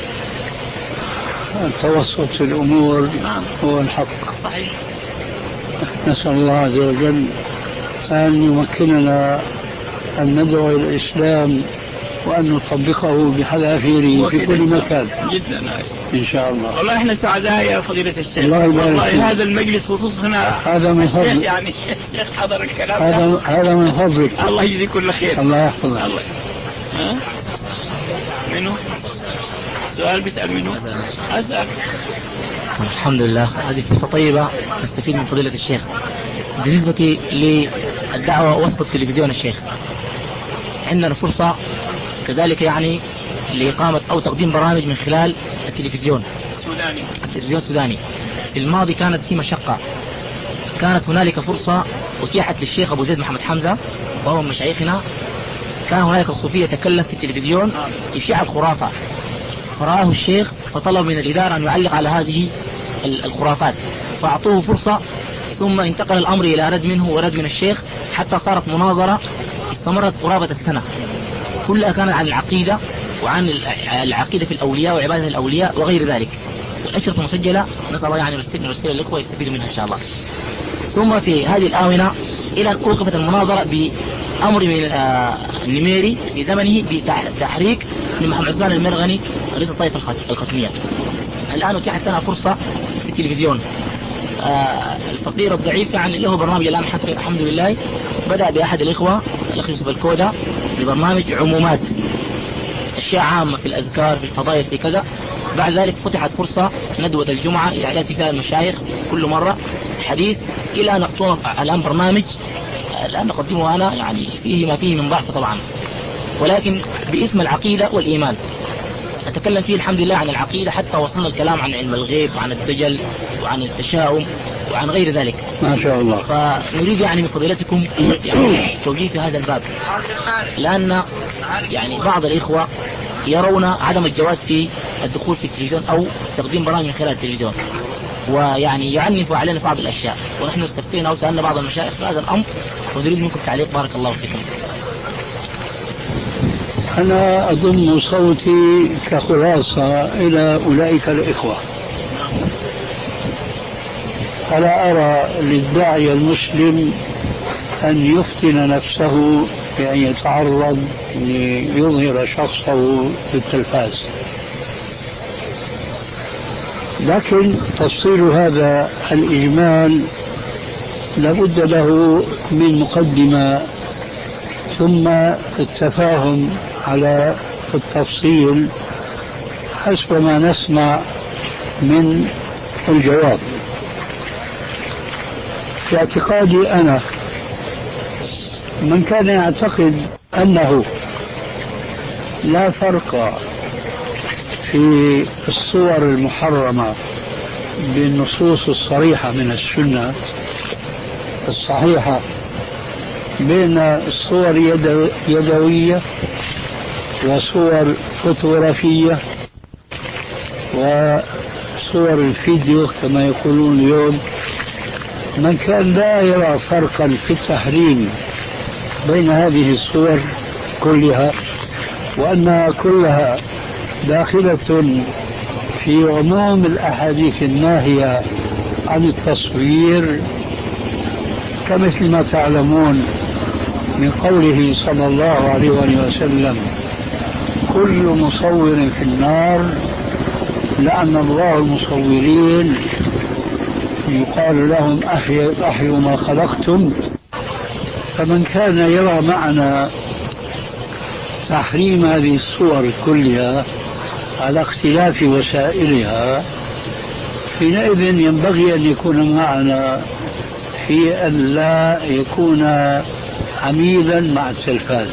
التوسط في الأمور نعم. هو الحق. صحيح. نسأل الله عز وجل أن يمكننا أن ندعو إلى الإسلام وأن نطبقه بحذافيره في كل مكان. جدا. إن شاء الله. والله إحنا سعداء يا فضيلة الشيخ، الله والله هذا المجلس خصوصا هذا من الشيخ فضل. يعني الشيخ حضر الكلام هذا هذا من فضلك. الله يجزيك كل خير. الله يحفظك. الله. ها؟ منو؟ سؤال بيسأل منو؟ أسأل. الحمد لله، هذه فرصة طيبة نستفيد من فضيلة الشيخ. بالنسبة للدعوة وسط التلفزيون الشيخ، عندنا فرصة كذلك يعني لإقامة أو تقديم برامج من خلال التلفزيون السوداني. التلفزيون السوداني. في الماضي كانت في مشقة، كانت هنالك فرصة أتيحت للشيخ أبو زيد محمد حمزة وهو من مشايخنا. كان هنالك الصوفية يتكلم في التلفزيون يشيع الخرافة، فرآه الشيخ فطلب من الإدارة أن يعلق على هذه الخرافات، فأعطوه فرصة، ثم انتقل الأمر إلى رد منه ورد من الشيخ، حتى صارت مناظرة استمرت قرابة السنة، كلها كانت عن العقيدة وعن العقيدة في الأولياء وعبادة الأولياء وغير ذلك، والأشرطة مسجلة، نسأل الله يعني نرسل الإخوة يستفيدوا منها إن شاء الله. ثم في هذه الآونة إلى أن أوقفت المناظرة بأمر من النميري في زمنه بتحريك من محمد عثمان المرغني رئيس الطائفة الختمية. الآن أتيحت لنا فرصة في التلفزيون. الفقير الضعيف يعني له برنامج الآن حتى الحمد لله، بدأ بأحد الإخوة الأخ يوسف الكودا ببرنامج عمومات، أشياء عامة في الأذكار في الفضائل في كذا. بعد ذلك فتحت فرصة ندوة الجمعة يأتي فيها المشايخ كل مرة حديث، إلى أن أقوم الآن برنامج الآن نقدمه أنا يعني فيه ما فيه من ضعف طبعا، ولكن باسم العقيدة والإيمان أتكلم فيه الحمد لله عن العقيدة، حتى وصلنا الكلام عن علم الغيب وعن الدجل وعن التشاؤم وعن غير ذلك ما شاء الله. فنريد يعني من فضيلتكم يعني توجيه في هذا الباب، لأن يعني بعض الإخوة يرون عدم الجواز في الدخول في التلفزيون أو تقديم برامج من خلال التلفزيون، ويعني يعنف علينا في بعض الأشياء، ونحن استفتينا وسألنا بعض المشايخ في هذا الأمر، ونريد منكم تعليق بارك الله فيكم. أنا أضم صوتي كخلاصة إلى أولئك الإخوة. ألا أرى للداعية المسلم أن يفتن نفسه بأن يتعرض ليظهر شخصه في التلفاز، لكن تفصيل هذا الإجمال لابد له من مقدمة، ثم التفاهم على التفصيل حسب ما نسمع من الجواب. في اعتقادي أنا من كان يعتقد أنه لا فرق في الصور المحرمة بالنصوص الصريحة من السنة الصحيحة بين الصور يدوية وصور فوتوغرافية وصور الفيديو كما يقولون اليوم، من كان لا يرى فرقا في التحريم بين هذه الصور كلها، وأنها كلها داخلة في عموم الأحاديث الناهية عن التصوير، كمثل ما تعلمون من قوله صلى الله عليه وسلم: كل مصور في النار، لعن الله المصورين، يقال لهم أحيوا ما خلقتم. فمن كان يرى معنى تحريم هذه الصور كلها على اختلاف وسائلها، حينئذ ينبغي أن يكون معنا في أن لا يكون عميلا مع التلفاز.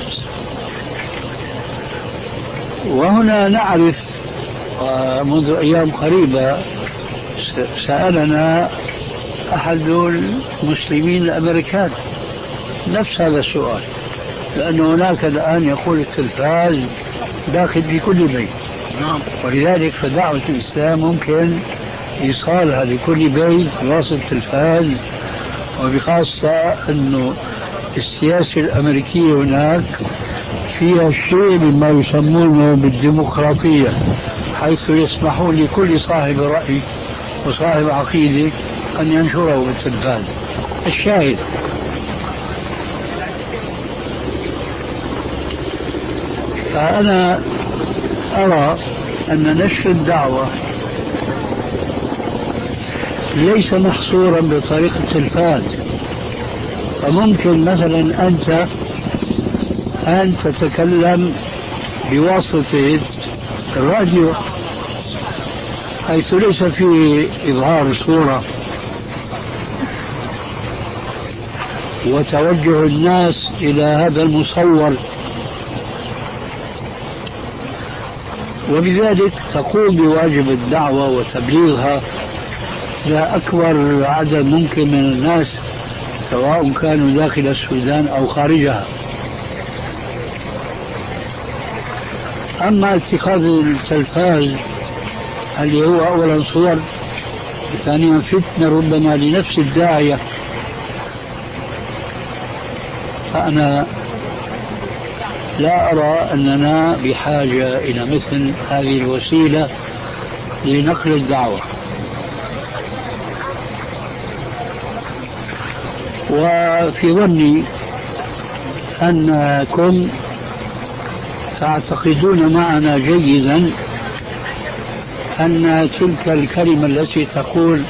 وهنا نعرف منذ أيام قريبة سألنا أحد المسلمين الأمريكان نفس هذا السؤال، لأن هناك الآن يقول التلفاز داخل في كل بيت، ولذلك فدعوة الإسلام ممكن إيصالها لكل بيت بواسطة التلفاز، وبخاصة أنه السياسة الأمريكية هناك فيها شيء مما يسمونه بالديمقراطية، حيث يسمحون لكل صاحب رأي وصاحب عقيدة أن ينشره بالتلفاز. الشاهد فأنا أرى أن نشر الدعوة ليس محصورا بطريقة التلفاز. فممكن مثلا أنت أن تتكلم بواسطة الراديو حيث ليس فيه إظهار صورة وتوجه الناس إلى هذا المصور، وبذلك تقوم بواجب الدعوة وتبليغها إلى أكبر عدد ممكن من الناس سواء كانوا داخل السودان أو خارجها. أما اتخاذ التلفاز اللي هو أولا صور، ثانيا فتنة ربما لنفس الداعية، فأنا لا أرى أننا بحاجة إلى مثل هذه الوسيلة لنقل الدعوة. وفي ظني أنكم تعتقدون معنا جيدا أن تلك الكلمة التي تقول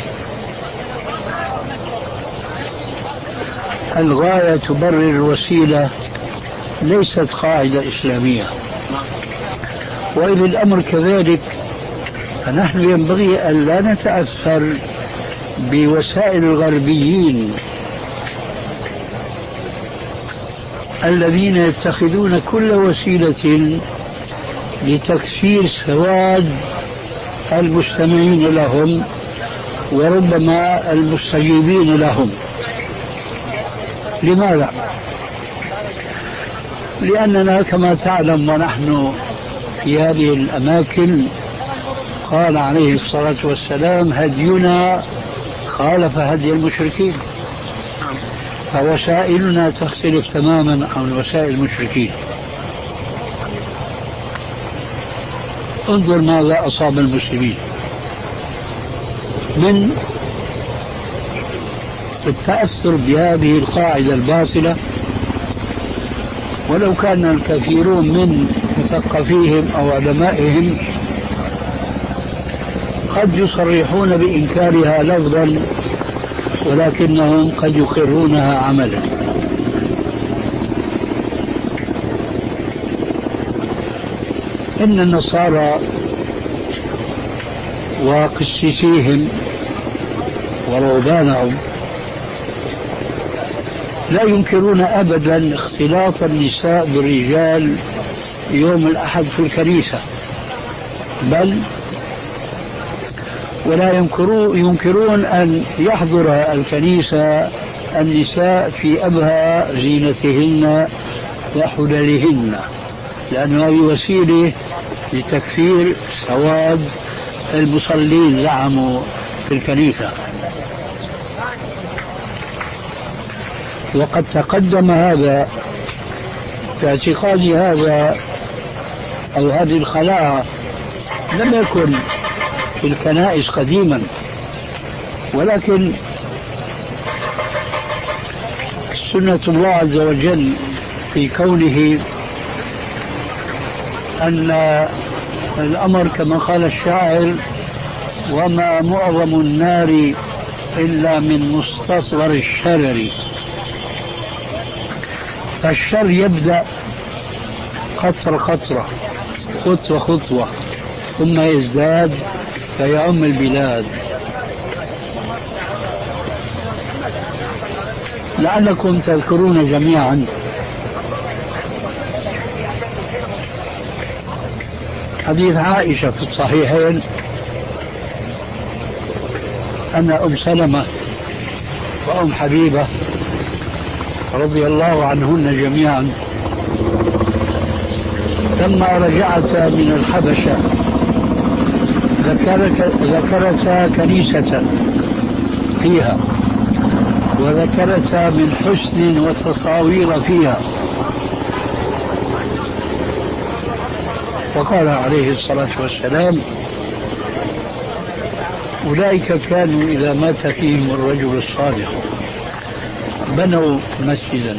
الغاية تبرر الوسيلة ليست قاعدة إسلامية. وإذا الأمر كذلك فنحن ينبغي أن لا نتأثر بوسائل الغربيين الذين يتخذون كل وسيلة لتكسير سواد المستمعين لهم وربما المستجيبين لهم. لماذا؟ لأننا كما تعلم ونحن في هذه الأماكن قال عليه الصلاة والسلام هدينا خالف هدي المشركين، فوسائلنا تختلف تماما عن وسائل المشركين. انظر ماذا أصاب المسلمين من التأثر بهذه القاعدة الباطلة، ولو كان الكثيرون من مثقفيهم أو علمائهم قد يصرحون بإنكارها لفظا ولكنهم قد يقرونها عملا. إن النصارى وقسيسيهم ورهبانهم لا ينكرون أبدا اختلاط النساء بالرجال يوم الأحد في الكنيسة، بل ولا ينكرون أن يحضر الكنيسة النساء في أبهى زينتهن وحللهن، لأن هذه وسيلة لتكفير سواد المصلين زعموا في الكنيسة. وقد تقدم هذا في اعتقاد هذا أو هذه الخلاعة لم يكن في الكنائس قديما، ولكن سنة الله عز وجل في كونه أن الأمر كما قال الشاعر وما معظم النار إلا من مستصغر الشرر، فالشر يبدأ قطرة قطرة خطوة خطوة ثم يزداد فيعم البلاد. لعلكم تذكرون جميعا حديث عائشة في الصحيحين أن أم سلمة وأم حبيبة رضي الله عنهن جميعا لما رجعتا من الحبشة ذكرتا كنيسة فيها وذكرتا من حسن وتصاوير فيها، وقال عليه الصلاة والسلام أولئك كانوا إذا مات فيهم الرجل الصالح بنوا مسجدا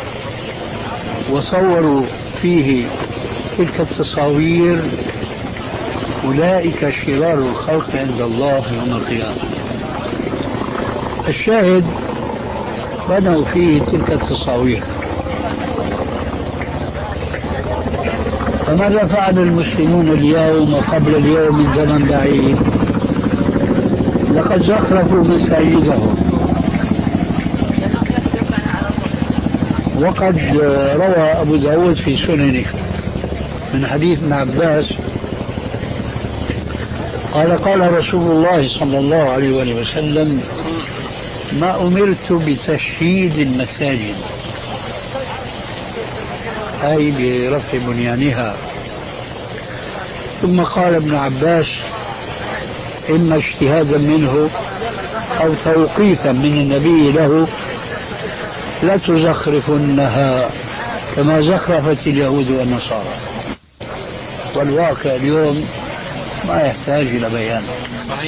وصوروا فيه تلك التصاوير، أولئك شرار الخلق عند الله يوم القيامة. الشاهد بنوا فيه تلك التصاوير. فماذا فعل المسلمون اليوم وقبل اليوم من زمن بعيد؟ لقد زخرفوا مساجدهم. وقد روى أبو داود في سننه من حديث ابن عباس قال قال رسول الله صلى الله عليه وآله وسلم: ما أمرت بتشييد المساجد، أي برفع بنيانها. ثم قال ابن عباس: إما اجتهادا منه أو توقيفا من النبي له لا تزخرفنها كما زخرفت اليهود والنصارى. والواقع اليوم ما يحتاج إلى بيان. صحيح.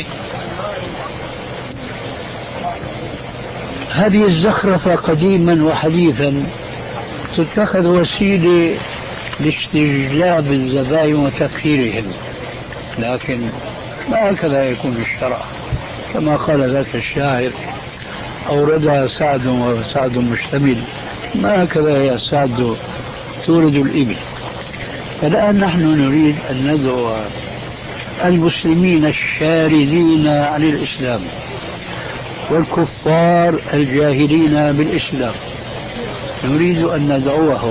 هذه الزخرفة قديما وحديثا تتخذ وسيلة لاستجلاب الزبائن وتكفيرهم، لكن ما هكذا يكون الشرع. كما قال ذاك الشاعر: أوردها سعد وسعد مشتمل، ما هكذا يا سعد تورد الإبل. فالآن نحن نريد أن ندعو المسلمين الشاردين عن الإسلام والكفار الجاهلين بالإسلام، نريد أن ندعوهم.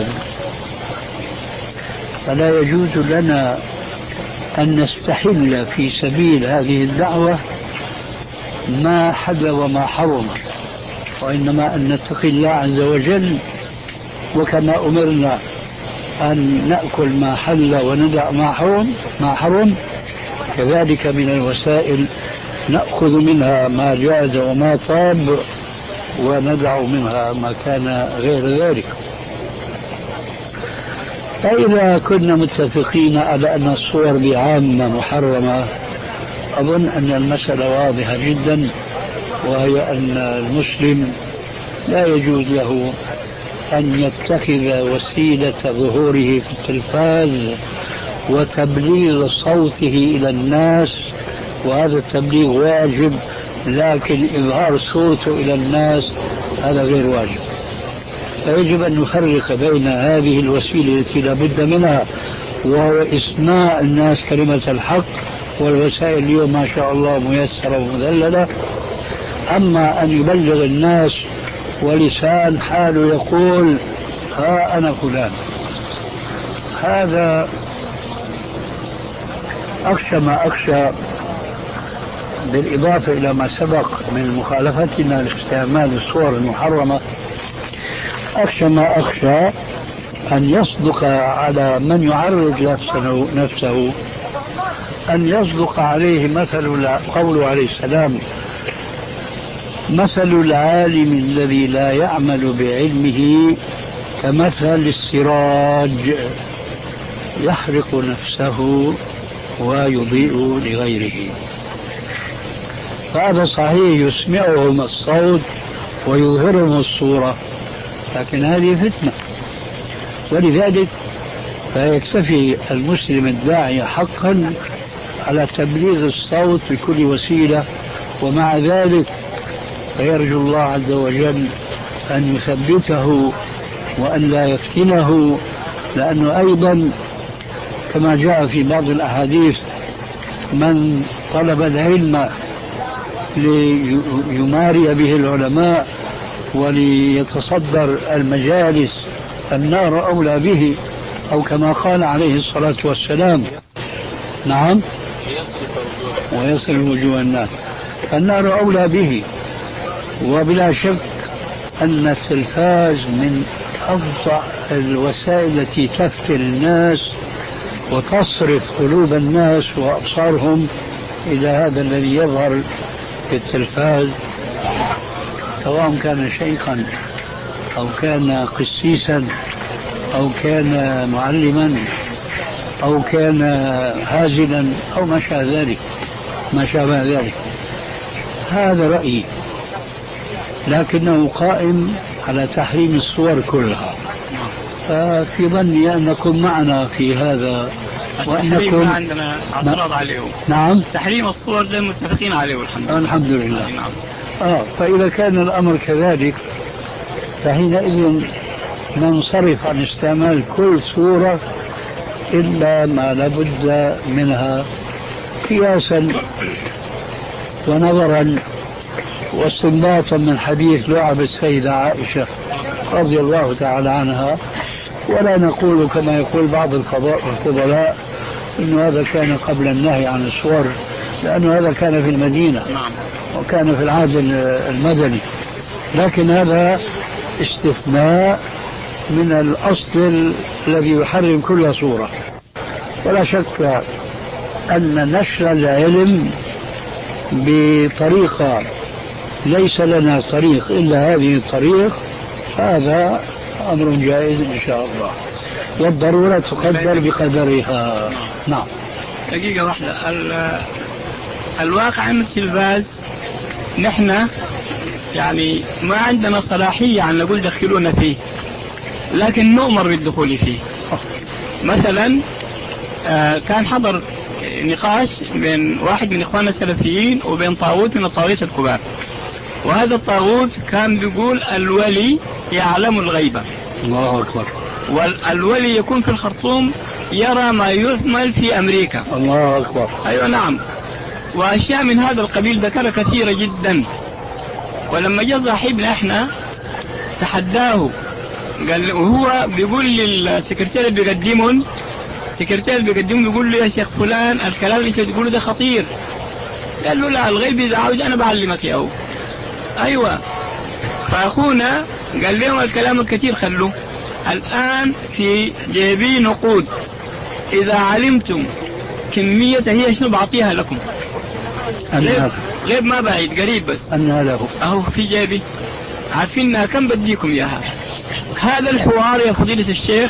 فلا يجوز لنا أن نستحل في سبيل هذه الدعوة ما حل وما حرم، وإنما أن نتقي الله عز وجل، وكما أمرنا أن نأكل ما حل وندع ما حرم ما حرم كذلك من الوسائل نأخذ منها ما جاز وما طاب وندع منها ما كان غير ذلك. فإذا كنا متفقين على أن الصور بعامة محرمة، أظن أن المسألة واضحة جدا، وهي أن المسلم لا يجوز له أن يتخذ وسيلة ظهوره في التلفاز وتبليغ صوته إلى الناس، وهذا التبليغ واجب، لكن إظهار صوته إلى الناس هذا غير واجب. فيجب أن نفرق بين هذه الوسيلة التي لا بد منها وهو إسماع الناس كلمة الحق، والوسائل اليوم ما شاء الله ميسرة ومذللة. أما أن يبلغ الناس ولسان حاله يقول ها أنا فلان، هذا أخشى ما أخشى، بالإضافة إلى ما سبق من مخالفتنا لاستعمال الصور المحرمة، أخشى ما أخشى أن يصدق على من يعرض نفسه, نفسه أن يصدق عليه مثل قوله عليه السلام: مثل العالم الذي لا يعمل بعلمه كمثل السراج يحرق نفسه ويضيء لغيره. فهذا صحيح يسمعهم الصوت ويظهرهم الصورة، لكن هذه فتنة. ولذلك فيكتفي المسلم الداعي حقا على تبليغ الصوت بكل وسيلة، ومع ذلك فيرجو الله عز وجل أن يثبته وأن لا يفتنه، لأنه أيضا كما جاء في بعض الأحاديث: من طلب العلم ليماري به العلماء وليتصدر المجالس النار أولى به، أو كما قال عليه الصلاة والسلام: نعم، ويصل وجوه الناس، النار أولى به. وبلا شك أن التلفاز من أفظع الوسائل التي تفتن الناس وتصرف قلوب الناس وأبصارهم إلى هذا الذي يظهر في التلفاز، سواء كان شيخا أو كان قسيسا أو كان معلما أو كان هازلا أو ما شابه ذلك ما شابه ذلك. هذا رأيي، لكنه قائم على تحريم الصور كلها. ففي ظني أنكم معنا في هذا، وأنكم عندنا اعتراض عليه. نعم، تحريم الصور زي متفقين عليه والحمد لله. الحمد لله. نعم. آه فإذا كان الأمر كذلك فحينئذ ننصرف عن استعمال كل صورة إلا ما لابد منها قياسا ونظرا واستنباطا من حديث لعب السيدة عائشة رضي الله تعالى عنها. ولا نقول كما يقول بعض الفضلاء إن هذا كان قبل النهي عن الصور، لأن هذا كان في المدينة وكان في العهد المدني، لكن هذا استثناء من الأصل الذي يحرم كل صورة. ولا شك أن نشر العلم بطريقة ليس لنا طريق إلا هذه الطريق هذا أمر جائز إن شاء الله، والضرورة تقدر بقدرها. نعم. دقيقة واحدة، الواقع أن التلفاز نحن يعني ما عندنا صلاحية أن نقول دخلونا فيه، لكن نؤمر بالدخول فيه. مثلا كان حضر نقاش بين واحد من إخواننا السلفيين وبين طاغوت من الطاغوت الكبار، وهذا الطاغوت كان بيقول الولي يعلم الغيبة. الله أكبر. والولي يكون في الخرطوم يرى ما يثمل في أمريكا. الله أكبر. أيوة نعم، وأشياء من هذا القبيل ذكرها كثيرة جدا. ولما جاء صاحبنا احنا تحداه، قال وهو بيقول للسكرتير اللي بيقدمون السكرتير اللي بيقدمون بيقول له يا شيخ فلان الكلام اللي تقوله ده خطير. قال له لا، الغيب إذا عاوز أنا بعلمك يا أو. أيوة. فأخونا قال لهم الكلام الكثير خلوه، الآن في جيبي نقود، إذا علمتم كمية هي شنو بعطيها لكم. غيب, غيب ما بعيد قريب بس أنها له أهو في جيبي، عارفينها كم بديكم إياها. هذا الحوار يا فضيلة الشيخ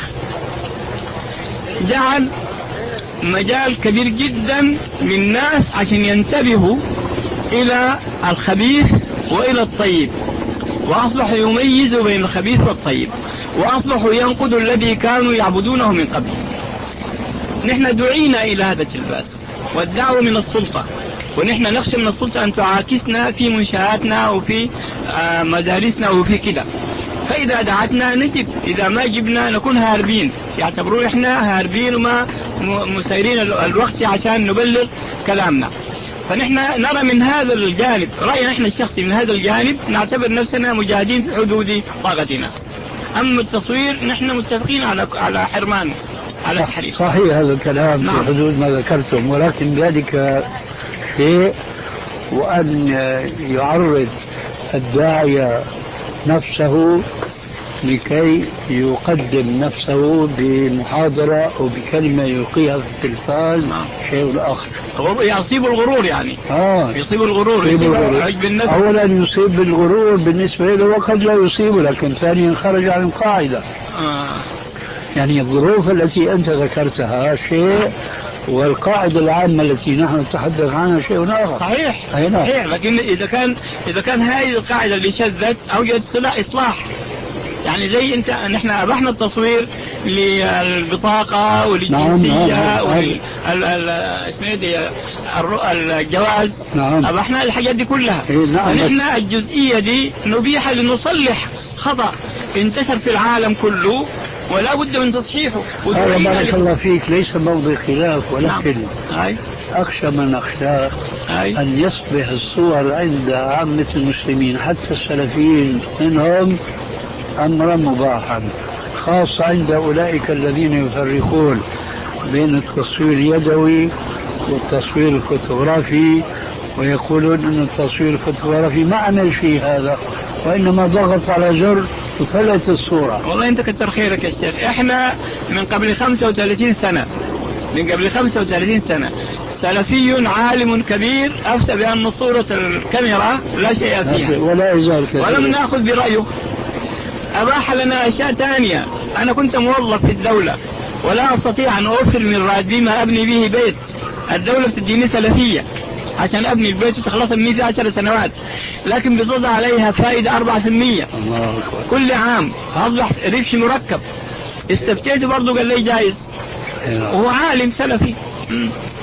جعل مجال كبير جدا للناس عشان ينتبهوا إلى الخبيث وإلى الطيب، وأصبحوا يميزوا بين الخبيث والطيب، وأصبحوا ينقضوا الذي كانوا يعبدونه من قبل. نحن دعينا إلى هذا التلباس والدعوة من السلطة، ونحن نخشى من السلطة أن تعاكسنا في منشآتنا وفي مدارسنا وفي كده. فإذا دعتنا نجب، إذا ما جبنا نكون هاربين، يعتبرون إحنا هاربين وما مسيرين الوقت عشان نبلغ كلامنا. فنحن نرى من هذا الجانب، رأينا إحنا الشخصي من هذا الجانب نعتبر نفسنا مجاهدين في حدود طاقتنا. أما التصوير نحن متفقين على على حرمان على تحريم. صحيح هذا الكلام. نعم. في حدود ما ذكرتم، ولكن ذلك شيء، وأن يعرض الداعية نفسه لكي يقدم نفسه بمحاضرة أو بكلمة يلقيها في التلفاز شيء آخر. يصيب الغرور يعني. آه. يصيب الغرور، يصيب عجب النفس. أولا يصيب الغرور بالنسبة له وقد لا يصيب، لكن ثانيا خرج عن القاعدة. آه. يعني الظروف التي أنت ذكرتها شيء، والقاعدة العامة التي نحن نتحدث عنها شيء آخر. صحيح. صحيح. لكن إذا كان إذا كان هذه القاعدة اللي شذت أوجد إصلاح. يعني زي انت نحن ابحنا التصوير للبطاقة وللجنسية والجواز. نعم. ابحنا الحاجات دي كلها. نعم. ونحن الجزئية دي نبيح لنصلح خطأ انتشر في العالم كله ولا بد من تصحيحه. هذا بارك الله فيك ليس موضع خلاف، ولكن نعم. أخشى من أخشاه أن يصبح الصور عند عامة المسلمين حتى السلفيين منهم أمرا مباحا، خاصة عند أولئك الذين يفرقون بين التصوير اليدوي والتصوير الفوتوغرافي، ويقولون أن التصوير الفوتوغرافي ما عمل شيء هذا، وإنما ضغط على زر وفلت الصورة. والله أنت كتر خيرك يا شيخ. إحنا من قبل خمسة وثلاثين سنة من قبل خمسة وثلاثين سنة سلفي عالم كبير أفتى بأن صورة الكاميرا لا شيء فيها ولا يزال كثير، ولم نأخذ برأيه. أباح لنا أشياء تانية. أنا كنت موظف في الدولة ولا أستطيع أن أوفر من راتبي ما أبني به بيت. الدولة بتديني سلفية عشان أبني البيت وتخلص مني في عشر سنوات، لكن بتوضع عليها فائدة أربعة في المية كل عام، فأصبح ربح مركب. استفتيته برضو قال لي جايز، وهو عالم سلفي.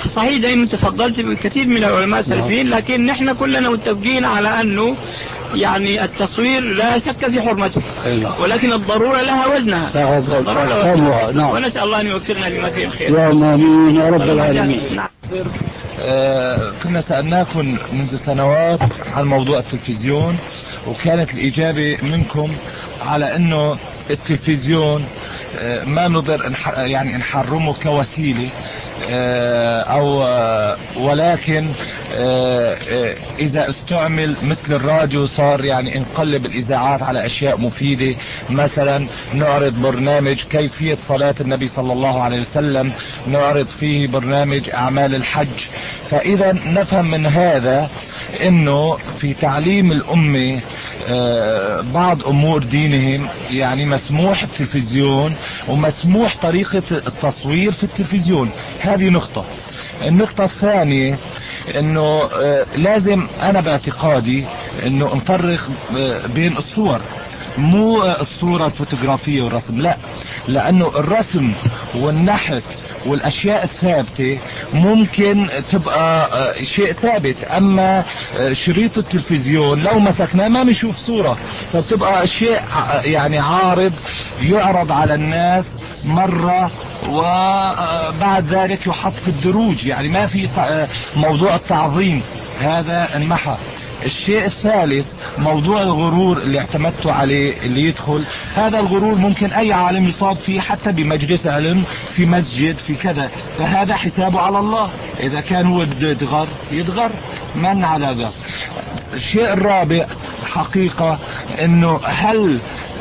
صحيح زي ما تفضلت بكثير من العلماء السلفيين، لكن نحن كلنا متفقين على أنه يعني التصوير لا شك في حرمته، ولكن الضرورة لها وزنها. نعم. ونسأل الله أن يوفقنا لما فيه الخير. يا آمين يا رب العالمين. نعم. آه كنا سألناكم منذ سنوات عن موضوع التلفزيون، وكانت الإجابة منكم على أنه التلفزيون آه ما نقدر يعني نحرمه كوسيلة، آه أو آه ولكن آه آه إذا استعمل مثل الراديو صار يعني نقلب الإذاعات على أشياء مفيدة، مثلا نعرض برنامج كيفية صلاة النبي صلى الله عليه وسلم، نعرض فيه برنامج أعمال الحج. فإذا نفهم من هذا انه في تعليم الامة آه بعض امور دينهم يعني مسموح التلفزيون ومسموح طريقة التصوير في التلفزيون. هذه نقطة. النقطة الثانية انه آه لازم انا باعتقادي انه نفرق آه بين الصور، مو الصورة الفوتوغرافية والرسم، لا، لانه الرسم والنحت والاشياء الثابتة ممكن تبقى شيء ثابت، اما شريط التلفزيون لو مسكناه ما بنشوف صورة، فبتبقى شيء يعني عارض يعرض على الناس مرة وبعد ذلك يحط في الدروج، يعني ما في موضوع التعظيم، هذا انمحى. الشيء الثالث موضوع الغرور اللي اعتمدتوا عليه اللي يدخل، هذا الغرور ممكن اي عالم يصاب فيه حتى بمجلس علم في مسجد في كذا، فهذا حسابه على الله، اذا كان هو بده يدغر يدغر من على ذا. الشيء الرابع حقيقة انه هل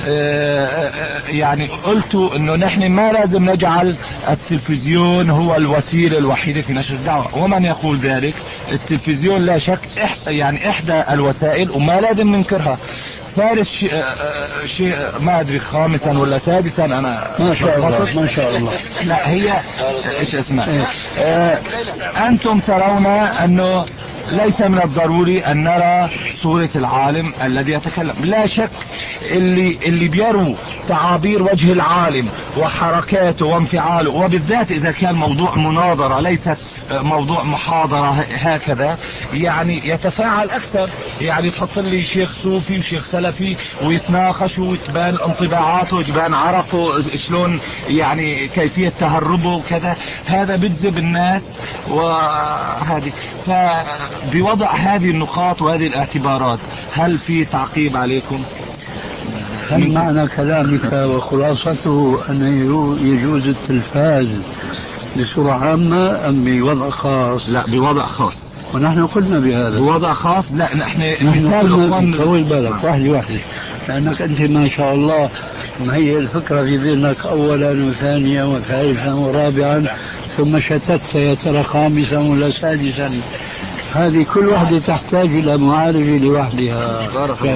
يعني قلتوا انه نحن ما لازم نجعل التلفزيون هو الوسيلة الوحيدة في نشر الدعوة، ومن يقول ذلك؟ التلفزيون لا شك يعني احدى الوسائل وما لازم ننكرها. ثالث شيء, شيء ما ادري خامسا ولا سادسا، انا ما شاء الله ما شاء الله. لا هي ايش اسمها، اه انتم ترون انه ليس من الضروري ان نرى صورة العالم الذي يتكلم. لا شك اللي اللي بيروا تعابير وجه العالم وحركاته وانفعاله، وبالذات اذا كان موضوع مناظرة ليست موضوع محاضرة هكذا، يعني يتفاعل اكثر، يعني تحط لي شيخ صوفي وشيخ سلفي ويتناقشوا وتبان انطباعاته وتبان عرقه شلون يعني كيفية تهربه وكذا، هذا بيجذب الناس. وهذه فبوضع هذه النقاط وهذه الاعتبارات هل في تعقيب عليكم؟ هل معنى كلامك وخلاصته أنه يجوز التلفاز بصورة عامة أم بوضع خاص؟ لا بوضع خاص، ونحن قلنا بهذا بوضع خاص. لا نحن نحن طول بالك واحدة واحدة، لأنك أنت ما شاء الله مهيئ الفكرة في ذهنك أولا وثانيا وثالثا ورابعا، ثم شتت يا ترى خامسا ولا سادسا. هذه كل واحدة تحتاج إلى معالجة لوحدها.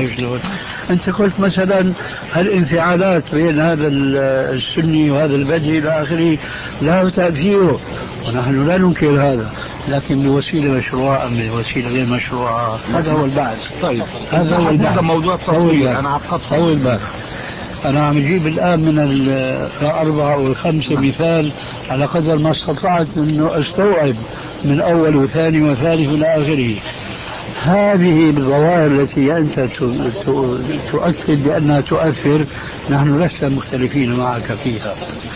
أنت قلت مثلا هالانفعالات بين هذا السني وهذا البدعي إلى آخره له تأثيره، ونحن لا ننكر هذا، لكن بوسيلة مشروعة أم بوسيلة غير مشروعة، هذا هو البحث. طيب هذا هو البحث. هذا موضوع التصوير. أنا عقبت طول بالك. أنا عم أجيب الآن من الأربعة أو الخمسة مثال على قدر ما استطعت أنه أستوعب من أول وثاني وثالث إلى آخره. هذه الظواهر التي أنت تؤكد بأنها تؤثر، نحن لسنا مختلفين معك فيها،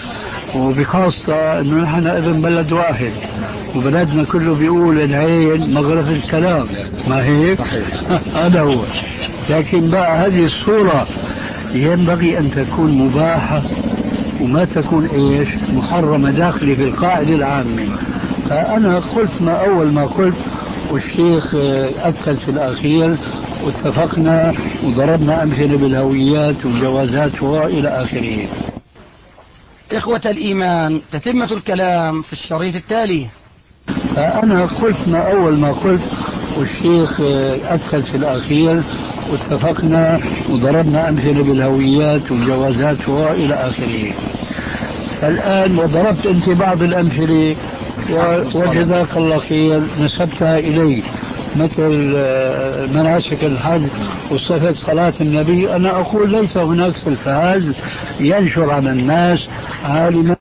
وبخاصة أنه نحن إذن بلد واحد، وبلدنا كله بيقول العين مغرف الكلام، ما هيك؟ هذا هو. لكن بقى هذه الصورة ينبغي أن تكون مباحة وما تكون إيش محرمة داخلة في القاعدة العامة. فأنا قلت ما أول ما قلت، والشيخ أكد في الأخير، واتفقنا وضربنا أمثلة بالهويات والجوازات وإلى آخره. إخوة الإيمان، تتمة الكلام في الشريط التالي. فأنا قلت ما أول ما قلت، والشيخ أكد في الأخير، واتفقنا وضربنا أمثلة بالهويات والجوازات وإلى آخره. الآن وضربت أنت بعض الأمثلة وجزاك الله خير نسبتها إلي، مثل مناسك الحج وصفة صلاة النبي. أنا أقول ليس هناك تلفاز ينشر على الناس عالما